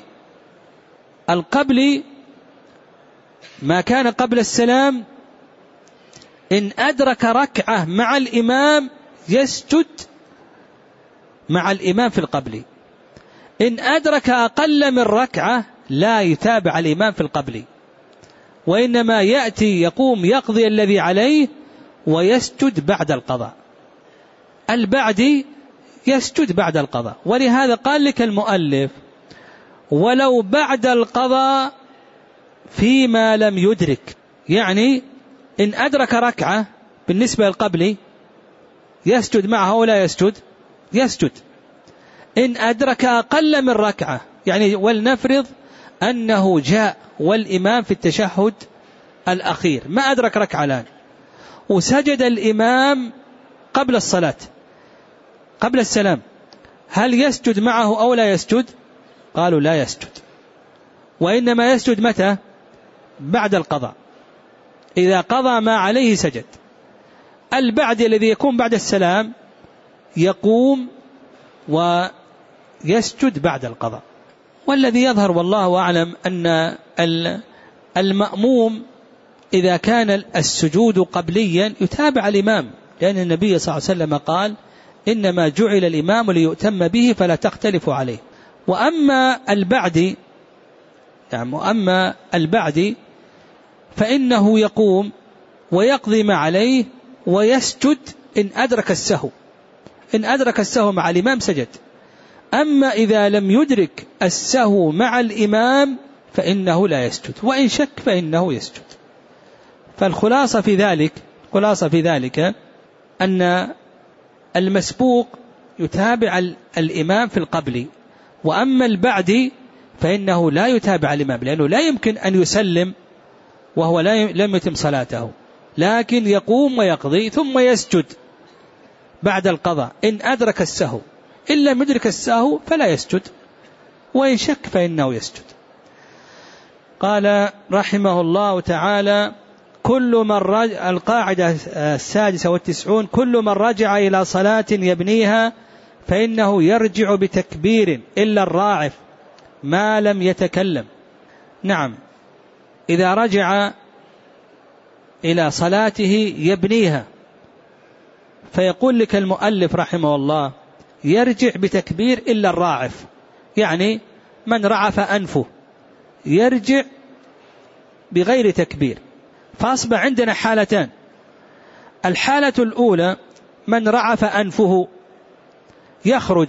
القبل ما كان قبل السلام إن أدرك ركعة مع الإمام يسجد مع الإمام في القبل. إن أدرك أقل من ركعة لا يتابع الإمام في القبل، وإنما يأتي يقوم يقضي الذي عليه ويسجد بعد القضاء. البعد يسجد بعد القضاء. ولهذا قال لك المؤلف: ولو بعد القضاء فيما لم يدرك. يعني إن أدرك ركعة بالنسبة للقبل يسجد معها ولا يسجد؟ يسجد. إن أدرك أقل من ركعة، يعني ولنفرض أنه جاء والإمام في التشهد الأخير ما أدرك ركعة الآن، وسجد الإمام قبل الصلاة قبل السلام، هل يسجد معه أو لا يسجد؟ قالوا لا يسجد، وإنما يسجد متى؟ بعد القضاء. إذا قضى ما عليه سجد. البعد الذي يكون بعد السلام يقوم ويسجد بعد القضاء. والذي يظهر والله أعلم أن المأموم إذا كان السجود قبليا يتابع الإمام، لأن النبي صلى الله عليه وسلم قال: إنما جعل الإمام ليؤتم به فلا تختلفوا عليه. وأما البعد يعني وأما البعد فإنه يقوم ويقضي ما عليه ويسجد إن أدرك السهو. إن أدرك السهو مع الإمام سجد. أما إذا لم يدرك السهو مع الإمام فإنه لا يسجد، وإن شك فإنه يسجد. فالخلاصة في ذلك خلاصة في ذلك أن المسبوق يتابع الإمام في القبل، وأما البعد فإنه لا يتابع الإمام، لأنه لا يمكن أن يسلم وهو لم يتم صلاته، لكن يقوم ويقضي ثم يسجد بعد القضاء إن أدرك السهو. إن لم يدرك السهو فلا يسجد، وإن شك فإنه يسجد. قال رحمه الله تعالى: كل من رجع القاعدة السادسة والتسعون: كل من رجع إلى صلاة يبنيها فإنه يرجع بتكبير إلا الراعف ما لم يتكلم. نعم، إذا رجع إلى صلاته يبنيها، فيقول لك المؤلف رحمه الله: يرجع بتكبير إلا الراعف، يعني من رعف أنفه يرجع بغير تكبير. فأصبح عندنا حالتان: الحالة الأولى من رعف أنفه يخرج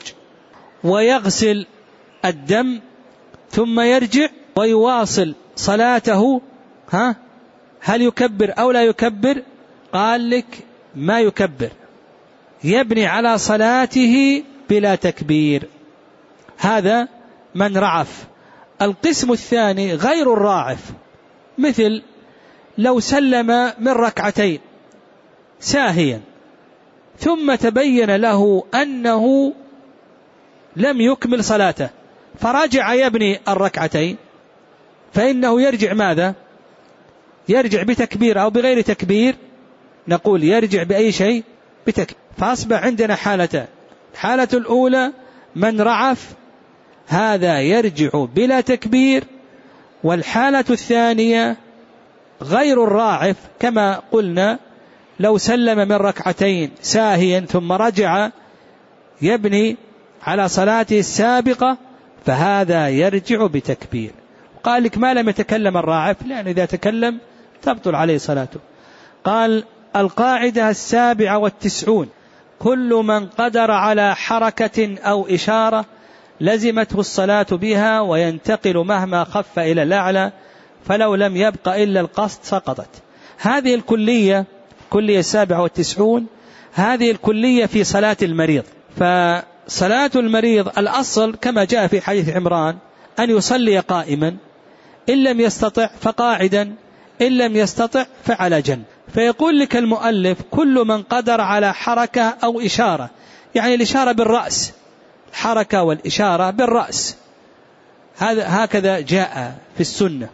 ويغسل الدم ثم يرجع ويواصل صلاته، ها هل يكبر أو لا يكبر؟ قال لك ما يكبر، يبني على صلاته بلا تكبير. هذا من رعف. القسم الثاني غير الراعف، مثل لو سلم من ركعتين ساهيا ثم تبين له أنه لم يكمل صلاته فرجع يبني الركعتين، فإنه يرجع ماذا؟ يرجع بتكبير أو بغير تكبير؟ نقول يرجع بأي شيء بتكبير. فأصبح عندنا حالتان: الحالة الأولى من رعف هذا يرجع بلا تكبير، والحالة الثانية غير الراعف كما قلنا لو سلم من ركعتين ساهيا ثم رجع يبني على صلاته السابقة فهذا يرجع بتكبير. قال لك ما لم يتكلم الراعف؟ لأن إذا تكلم تبطل عليه صلاته. قال: القاعدة السابعة والتسعون: كل من قدر على حركة أو إشارة لزمته الصلاة بها وينتقل مهما خف إلى الأعلى، فلو لم يبق إلا القصد سقطت. هذه الكلية كلية السابعة والتسعون، هذه الكلية في صلاة المريض. فصلاة المريض الأصل كما جاء في حديث عمران أن يصلي قائما، إن لم يستطع فقاعدا، إن لم يستطع فعلى جنب. فيقول لك المؤلف: كل من قدر على حركة أو إشارة، يعني الإشارة بالرأس، الحركة والإشارة بالرأس، هذا هكذا جاء في السنة،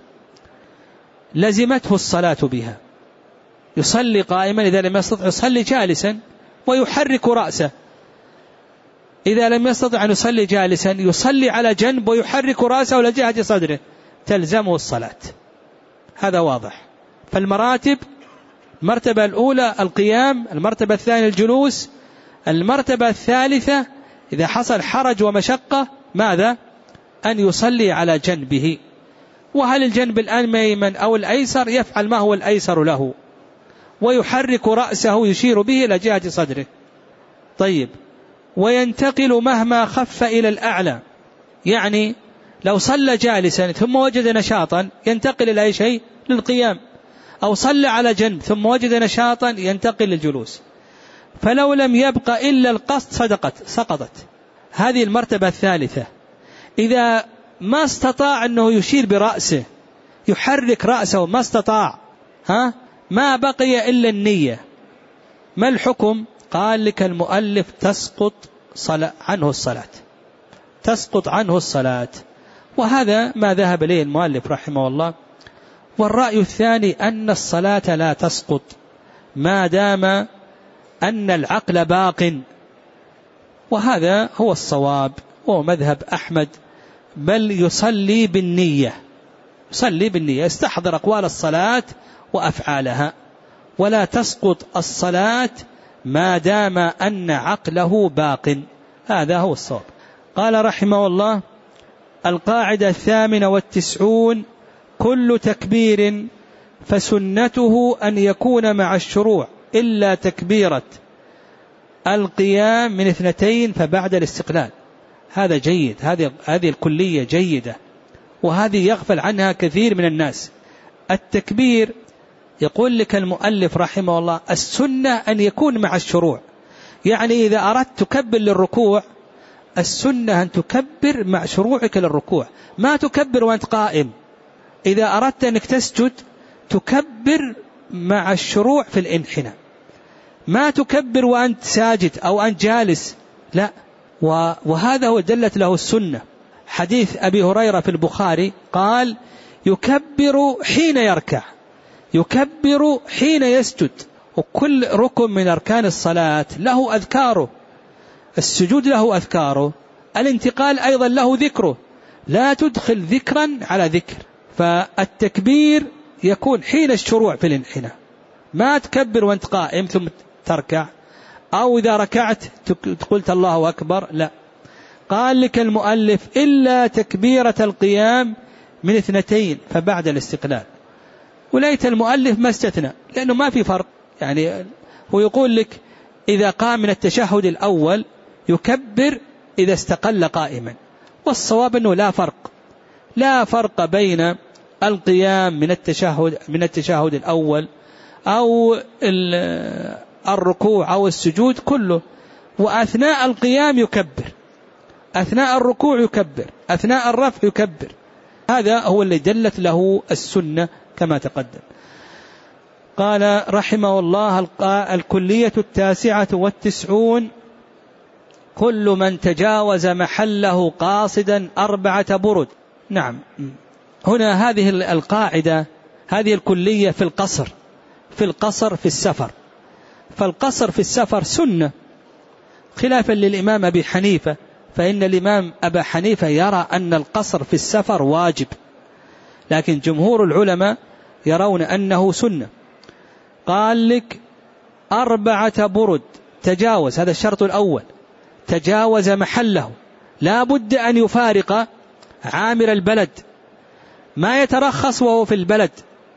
لزمته الصلاة بها. يصلي قائما، إذا لم يستطع يصلي جالسا ويحرك رأسه، إذا لم يستطع أن يصلي جالسا يصلي على جنب ويحرك رأسه لجهة صدره، تلزمه الصلاة. هذا واضح. فالمراتب: المرتبة الأولى القيام، المرتبة الثانية الجلوس، المرتبة الثالثة إذا حصل حرج ومشقة ماذا؟ أن يصلي على جنبه. وهل الجنب الأيمن أو الأيسر؟ يفعل ما هو الأيسر له ويحرك رأسه يشير به إلى جهة صدره. طيب، وينتقل مهما خف إلى الأعلى، يعني لو صلى جالسا ثم وجد نشاطا ينتقل إلى أي شيء؟ للقيام. أو صلى على جنب ثم وجد نشاطا ينتقل للجلوس. فلو لم يبق إلا القصد صدقت سقطت. هذه المرتبة الثالثة. إذا ما استطاع أنه يشير برأسه يحرك رأسه ما استطاع، ها ما بقي إلا النية، ما الحكم؟ قال لك المؤلف: تسقط عنه الصلاة، تسقط عنه الصلاة. وهذا ما ذهب إليه المؤلف رحمه الله. والرأي الثاني أن الصلاة لا تسقط ما دام أن العقل باق، وهذا هو الصواب وهو مذهب أحمد، بل يصلي بالنية، يصلي بالنية، يستحضر أقوال الصلاة وأفعالها، ولا تسقط الصلاة ما دام أن عقله باق. هذا هو الصواب. قال رحمه الله: القاعدة الثامنة والتسعون: كل تكبير فسنته أن يكون مع الشروع إلا تكبيرة القيام من اثنتين فبعد الاستقلال. هذا جيد، هذه هذه الكلية جيدة، وهذه يغفل عنها كثير من الناس. التكبير يقول لك المؤلف رحمه الله: السنة أن يكون مع الشروع، يعني إذا أردت تكبر للركوع السنة أن تكبر مع شروعك للركوع، ما تكبر وأنت قائم. إذا أردت أنك تسجد تكبر مع الشروع في الانحناء، ما تكبر وأنت ساجد أو أنت جالس، لا. وهذا هو دلت له السنة. حديث أبي هريرة في البخاري قال: يكبر حين يركع، يكبر حين يسجد. وكل ركن من أركان الصلاة له أذكاره، السجود له أذكاره، الانتقال أيضا له ذكره، لا تدخل ذكرا على ذكر. فالتكبير يكون حين الشروع في الانحناء، ما تكبر وانت قائم ثم تركع، أو إذا ركعت قلت الله أكبر، لا. قال لك المؤلف إلا تكبيرة القيام من اثنتين فبعد الاستقلال، وليت المؤلف ما استثنى لأنه ما في فرق. يعني هو يقول لك إذا قام من التشهد الأول يكبر إذا استقل قائما، والصواب أنه لا فرق لا فرق بين القيام من التشهد من التشهد الأول أو الركوع أو السجود كله، وأثناء القيام يكبر، أثناء الركوع يكبر، أثناء الرفع يكبر. هذا هو اللي دلت له السنة كما تقدم. قال رحمه الله الكلية التاسعة والتسعون: كل من تجاوز محله قاصدا أربعة برد. نعم، هنا هذه القاعدة هذه الكلية في القصر في القصر في السفر. فالقصر في السفر سنة خلافا للإمام أبي حنيفة، فإن الإمام أبا حنيفة يرى أن القصر في السفر واجب، لكن جمهور العلماء يرون أنه سنة. قال لك أربعة برد تجاوز، هذا الشرط الأول، تجاوز محله، لا بد أن يفارق عامر البلد، ما يترخص وهو في البلد.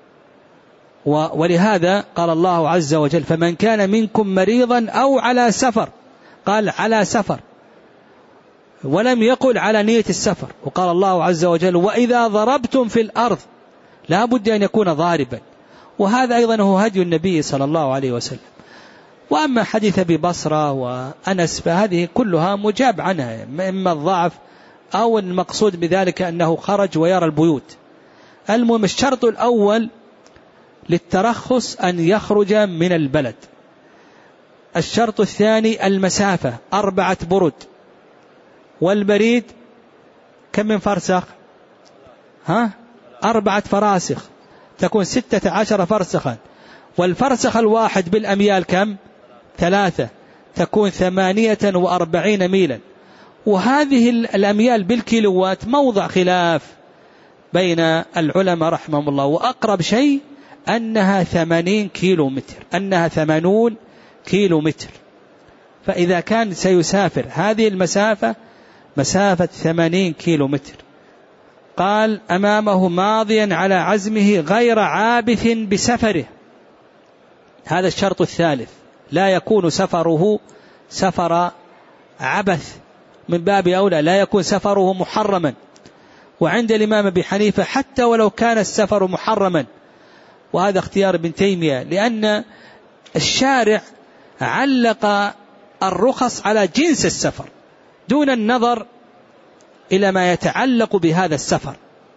ولهذا قال الله عز وجل: فمن كان منكم مريضا أو على سفر، قال على سفر ولم يقل على نية السفر. وقال الله عز وجل: وإذا ضربتم في الأرض، لا بد أن يكون ضاربا، وهذا أيضا هو هدي النبي صلى الله عليه وسلم. وأما حديث أبي بصرة وأنس فهذه كلها مجاب عنها، إما الضعف أو المقصود بذلك أنه خرج ويرى البيوت. المهم الشرط الأول للترخص أن يخرج من البلد. الشرط الثاني المسافة أربعة برد، والبريد كم من فرسخ؟ ها أربعة فراسخ، تكون ستة عشر فرسخا، والفرسخ الواحد بالأميال كم؟ ثلاثة، تكون ثمانية وأربعين ميلا. وهذه الأميال بالكيلوات موضع خلاف بين العلماء رحمهم الله، وأقرب شيء أنها ثمانين كيلو متر أنها ثمانون كيلو متر. فإذا كان سيسافر هذه المسافة مسافة ثمانين كيلو متر، قال أمامه ماضيا على عزمه غير عابث بسفره. هذا الشرط الثالث، لا يكون سفره سفر عبث، من باب أولى لا يكون سفره محرما. وعند الإمام أبي حنيفة حتى ولو كان السفر محرما، وهذا اختيار ابن تيمية، لأن الشارع علق الرخص على جنس السفر دون النظر إلى ما يتعلق بهذا السفر.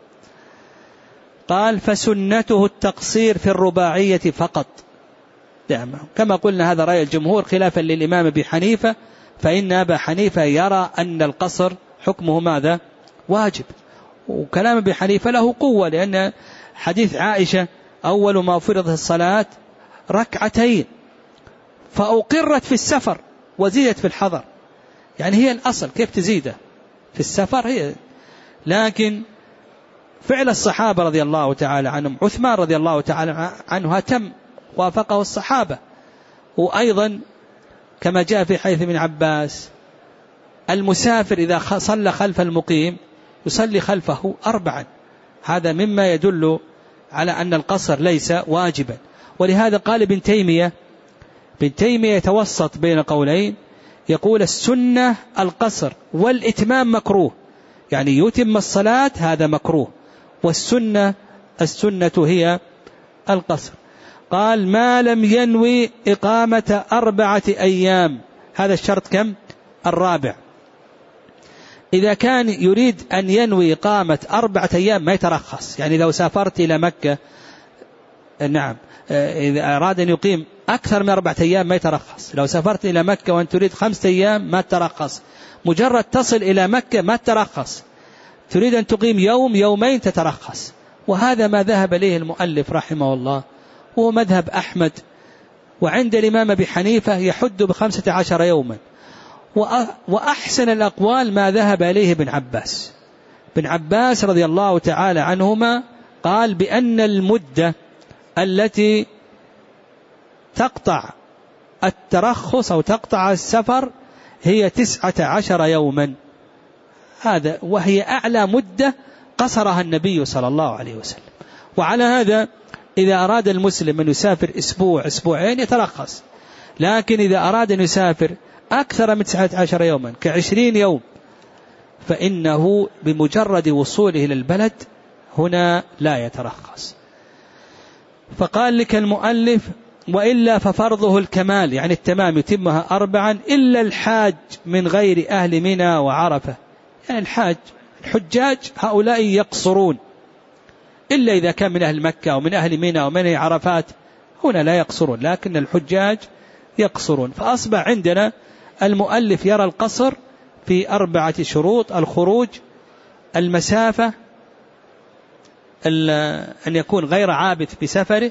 قال فسنته التقصير في الرباعية فقط. كما قلنا هذا رأي الجمهور خلافا للإمام أبي حنيفة، فإن أبا حنيفة يرى أن القصر حكمه ماذا؟ واجب. وكلام أبي حنيفة له قوة، لأن حديث عائشة أول ما فرضت الصلاة ركعتين فأقرت في السفر وزيدت في الحضر، يعني هي الأصل، كيف تزيده في السفر هي. لكن فعل الصحابة رضي الله تعالى عنهم، عثمان رضي الله تعالى عنه تم وافقه الصحابة. وأيضا كما جاء في حديث ابن عباس المسافر إذا صلى خلف المقيم يصلي خلفه أربعا، هذا مما يدل على أن القصر ليس واجبا. ولهذا قال ابن تيمية ابن تيمية يتوسط بين قولين، يقول السنة القصر والإتمام مكروه، يعني يتم الصلاة هذا مكروه، والسنة السنة هي القصر. قال ما لم ينوي إقامة أربعة أيام، هذا الشرط كم؟ الرابع. إذا كان يريد أن ينوي إقامة أربعة أيام ما يترخص، يعني لو سافرت إلى مكة، نعم إذا أراد أن يقيم أكثر من أربعة أيام ما يترخص. لو سافرت إلى مكة وأن تريد خمسة أيام ما تترخص، مجرد تصل إلى مكة ما تترخص. تريد أن تقيم يوم يومين تترخص. وهذا ما ذهب إليه المؤلف رحمه الله، هو مذهب أحمد. وعند الإمام أبي حنيفة يحد بخمسة عشر يوما. وأحسن الأقوال ما ذهب إليه ابن عباس ابن عباس رضي الله تعالى عنهما، قال بأن المدة التي تقطع الترخص أو تقطع السفر هي تسعة عشر يوما، هذا وهي أعلى مدة قصرها النبي صلى الله عليه وسلم. وعلى هذا إذا أراد المسلم أن يسافر أسبوع أسبوعين يترخص، لكن إذا أراد أن يسافر أكثر من تسعة عشر يوما كعشرين يوم فإنه بمجرد وصوله إلى البلد هنا لا يترخص. فقال لك المؤلف: وإلا ففرضه الكمال، يعني التمام، يتمها أربعا إلا الحاج من غير أهل منى وعرفة. يعني الحاج الحجاج هؤلاء يقصرون، إلا إذا كان من أهل مكة ومن أهل منى ومن عرفات هنا لا يقصرون، لكن الحجاج يقصرون. فأصبح عندنا المؤلف يرى القصر في أربعة شروط: الخروج، المسافة، أن يكون غير عابث بسفره،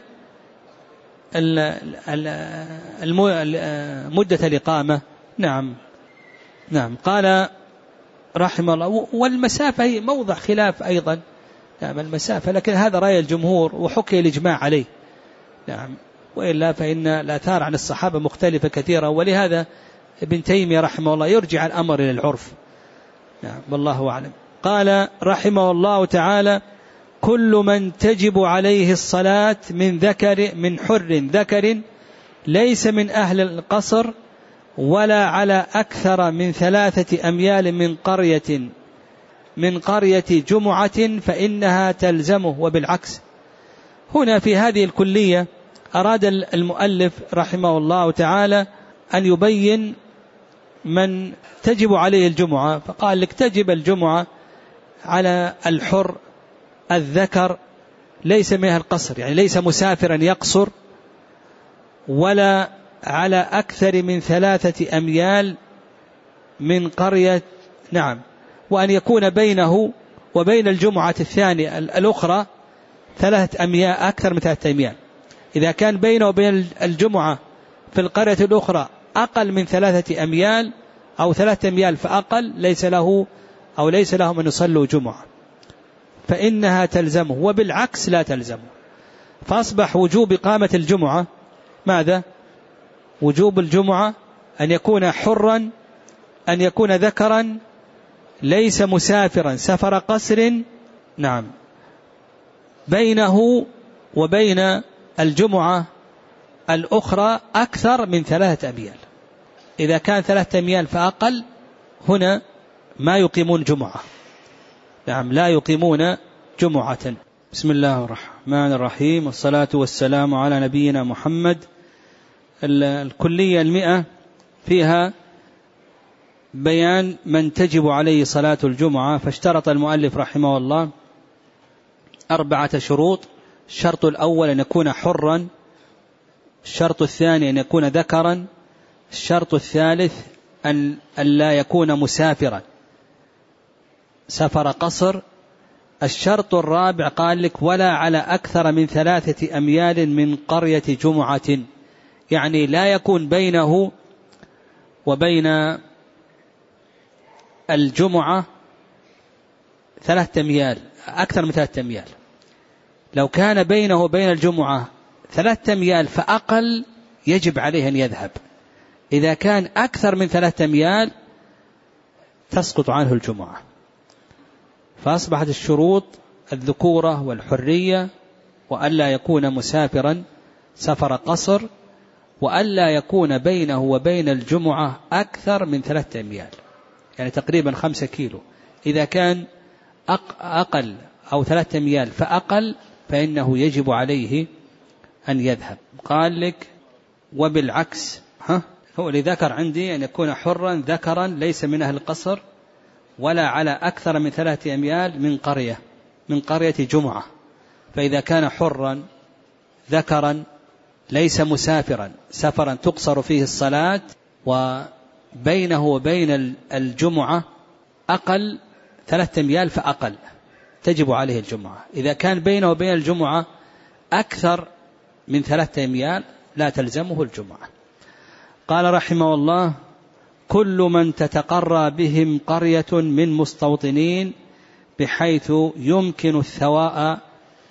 مدة الإقامة. نعم نعم قال رحمه الله: والمسافة هي موضع خلاف أيضا. نعم المسافة، لكن هذا رأي الجمهور وحكي الإجماع عليه. نعم وإلا فإن الآثار عن الصحابة مختلفة كثيرة، ولهذا ابن تيمية رحمه الله يرجع الأمر إلى العرف. نعم والله أعلم. قال رحمه الله تعالى: كل من تجب عليه الصلاة من ذكر من حر ذكر ليس من أهل القصر ولا على أكثر من ثلاثة أميال من قرية من قرية جمعة فإنها تلزمه. وبالعكس، هنا في هذه الكلية أراد المؤلف رحمه الله تعالى أن يبين من تجب عليه الجمعة، فقال لك: تجب الجمعة على الحر الذكر ليس منها القصر، يعني ليس مسافرا يقصر، ولا على أكثر من ثلاثة أميال من قرية. نعم وأن يكون بينه وبين الجمعة الثانية الأخرى ثلاثة أميال، أكثر من ثلاثة أميال. إذا كان بينه وبين الجمعة في القرية الأخرى أقل من ثلاثة أميال أو ثلاثة أميال فأقل ليس له أو ليس لهم أن يصلوا جمعة، فإنها تلزمه. وبالعكس لا تلزمه. فأصبح وجوب إقامة الجمعة ماذا؟ وجوب الجمعة أن يكون حرا، أن يكون ذكرا، ليس مسافرا سفر قصر. نعم بينه وبين الجمعة الأخرى أكثر من ثلاثة أميال. إذا كان ثلاثة أميال فأقل هنا ما يقيمون جمعة. نعم لا يقيمون جمعة. بسم الله الرحمن الرحيم، والصلاة والسلام على نبينا محمد. الكلية المئة فيها بيان من تجب عليه صلاة الجمعة. فاشترط المؤلف رحمه الله أربعة شروط: الشرط الأول أن يكون حرا، الشرط الثاني أن يكون ذكرا، الشرط الثالث أن لا يكون مسافرا سفر قصر، الشرط الرابع قال لك: ولا على أكثر من ثلاثة أميال من قرية جمعة، يعني لا يكون بينه وبين الجمعة ثلاثة أميال، أكثر من ثلاثة أميال. لو كان بينه وبين الجمعة ثلاثة أميال فأقل يجب عليه أن يذهب. إذا كان أكثر من ثلاثة أميال تسقط عنه الجمعة. فأصبحت الشروط الذكورة والحرية، وألا يكون مسافرا سفر قصر، وألا يكون بينه وبين الجمعة أكثر من ثلاثة أميال، يعني تقريبا خمسة كيلو. إذا كان أقل أو ثلاثة أميال فأقل فإنه يجب عليه أن يذهب. قال لك: وبالعكس، ها هو اللي ذكر عندي أن يكون حرا ذكرا ليس من أهل القصر ولا على أكثر من ثلاثة أميال من قرية من قرية جمعة. فإذا كان حرا ذكرا ليس مسافرا سفرا تقصر فيه الصلاة، وبينه وبين الجمعة أقل ثلاثة أميال فأقل تجب عليه الجمعة. إذا كان بينه وبين الجمعة أكثر من ثلاثة أميال لا تلزمه الجمعة. قال رحمه الله: كل من تتقرى بهم قرية من مستوطنين بحيث يمكن الثواء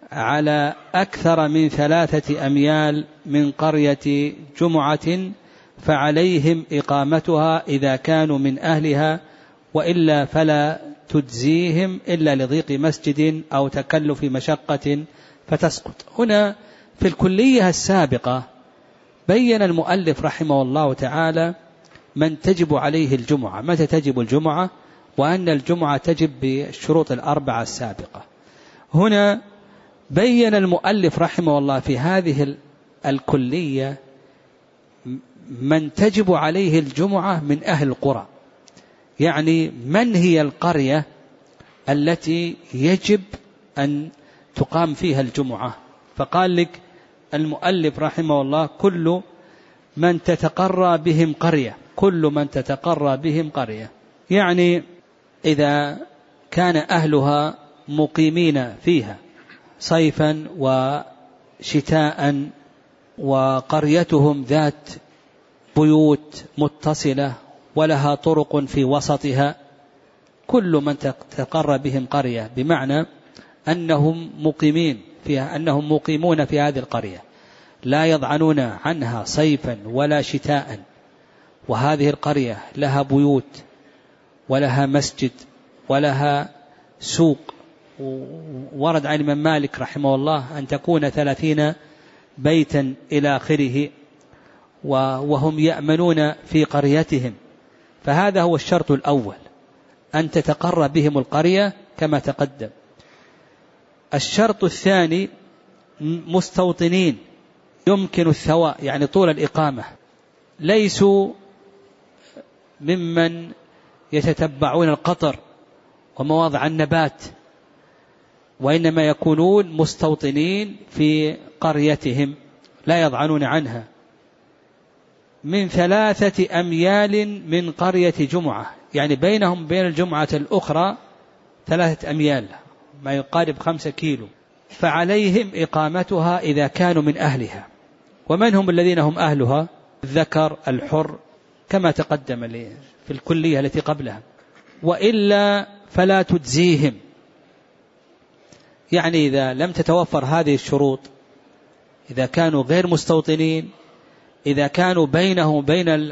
على أكثر من ثلاثة أميال من قرية جمعة فعليهم إقامتها إذا كانوا من أهلها، وإلا فلا تجزيهم إلا لضيق مسجد أو تكلف مشقة فتسقط. هنا في الكلية السابقة بين المؤلف رحمه الله تعالى من تجب عليه الجمعة، متى تجب الجمعة، وأن الجمعة تجب بالشروط الأربعة السابقة. هنا بين المؤلف رحمه الله في هذه الكلية من تجب عليه الجمعة من أهل القرى، يعني من هي القرية التي يجب أن تقام فيها الجمعة. فقال لك المؤلف رحمه الله كل من تتقرى بهم قرية، كل من تتقرى بهم قرية، يعني إذا كان أهلها مقيمين فيها صيفا وشتاء وقريتهم ذات بيوت متصلة ولها طرق في وسطها، كل من تقر بهم قرية بمعنى أنهم مقيمين فيها، أنهم مقيمون في هذه القرية لا يضعنون عنها صيفا ولا شتاء، وهذه القرية لها بيوت ولها مسجد ولها سوق. ورد عن الإمام مالك رحمه الله أن تكون ثلاثين بيتا إلى آخره، وهم يأمنون في قريتهم. فهذا هو الشرط الأول، أن تتقر بهم القرية كما تقدم. الشرط الثاني مستوطنين يمكن الثواء، يعني طول الإقامة، ليسوا ممن يتتبعون القطر ومواضع النبات، وإنما يكونون مستوطنين في قريتهم لا يضعنون عنها. من ثلاثة أميال من قرية جمعة، يعني بينهم بين الجمعة الأخرى ثلاثة أميال ما يقارب خمسة كيلو، فعليهم إقامتها إذا كانوا من أهلها. ومن هم الذين هم أهلها؟ الذكر الحر كما تقدم في الكلية التي قبلها. وإلا فلا تجزيهم، يعني إذا لم تتوفر هذه الشروط، إذا كانوا غير مستوطنين، إذا كانوا بينهم بين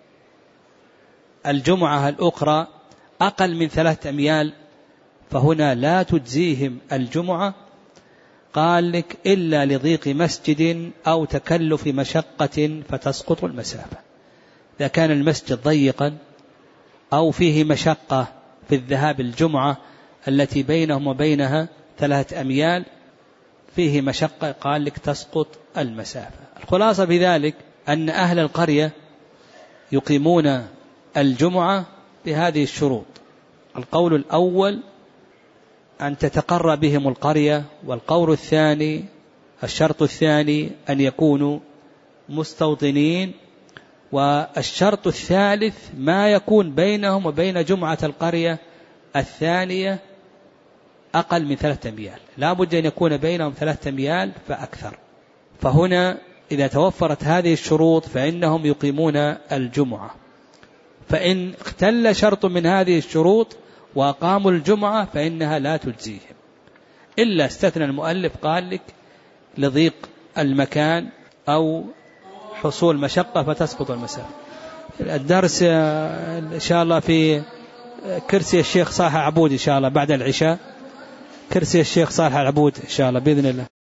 الجمعة الأخرى أقل من ثلاثة أميال، فهنا لا تجزيهم الجمعة. قال لك إلا لضيق مسجد أو تكلف مشقة فتسقط المسافة. إذا كان المسجد ضيقا أو فيه مشقة في الذهاب الجمعة التي بينهم وبينها ثلاثة أميال، فيه مشقة، قال لك تسقط المسافة. الخلاصة في ذلك أن أهل القرية يقيمون الجمعة بهذه الشروط. القول الأول أن تتقر بهم القرية، والقول الثاني الشرط الثاني أن يكونوا مستوطنين، والشرط الثالث ما يكون بينهم وبين جمعة القرية الثانية أقل من ثلاثة أميال، لا بد أن يكون بينهم ثلاثة أميال فأكثر. فهنا إذا توفرت هذه الشروط فإنهم يقيمون الجمعة. فإن اختل شرط من هذه الشروط وقاموا الجمعة فإنها لا تجزيهم، إلا استثنى المؤلف قال لك لضيق المكان أو حصول مشقة فتسقط المسافة. الدرس إن شاء الله في كرسي الشيخ صالح العبود إن شاء الله بعد العشاء، كرسي الشيخ صالح العبود إن شاء الله بإذن الله.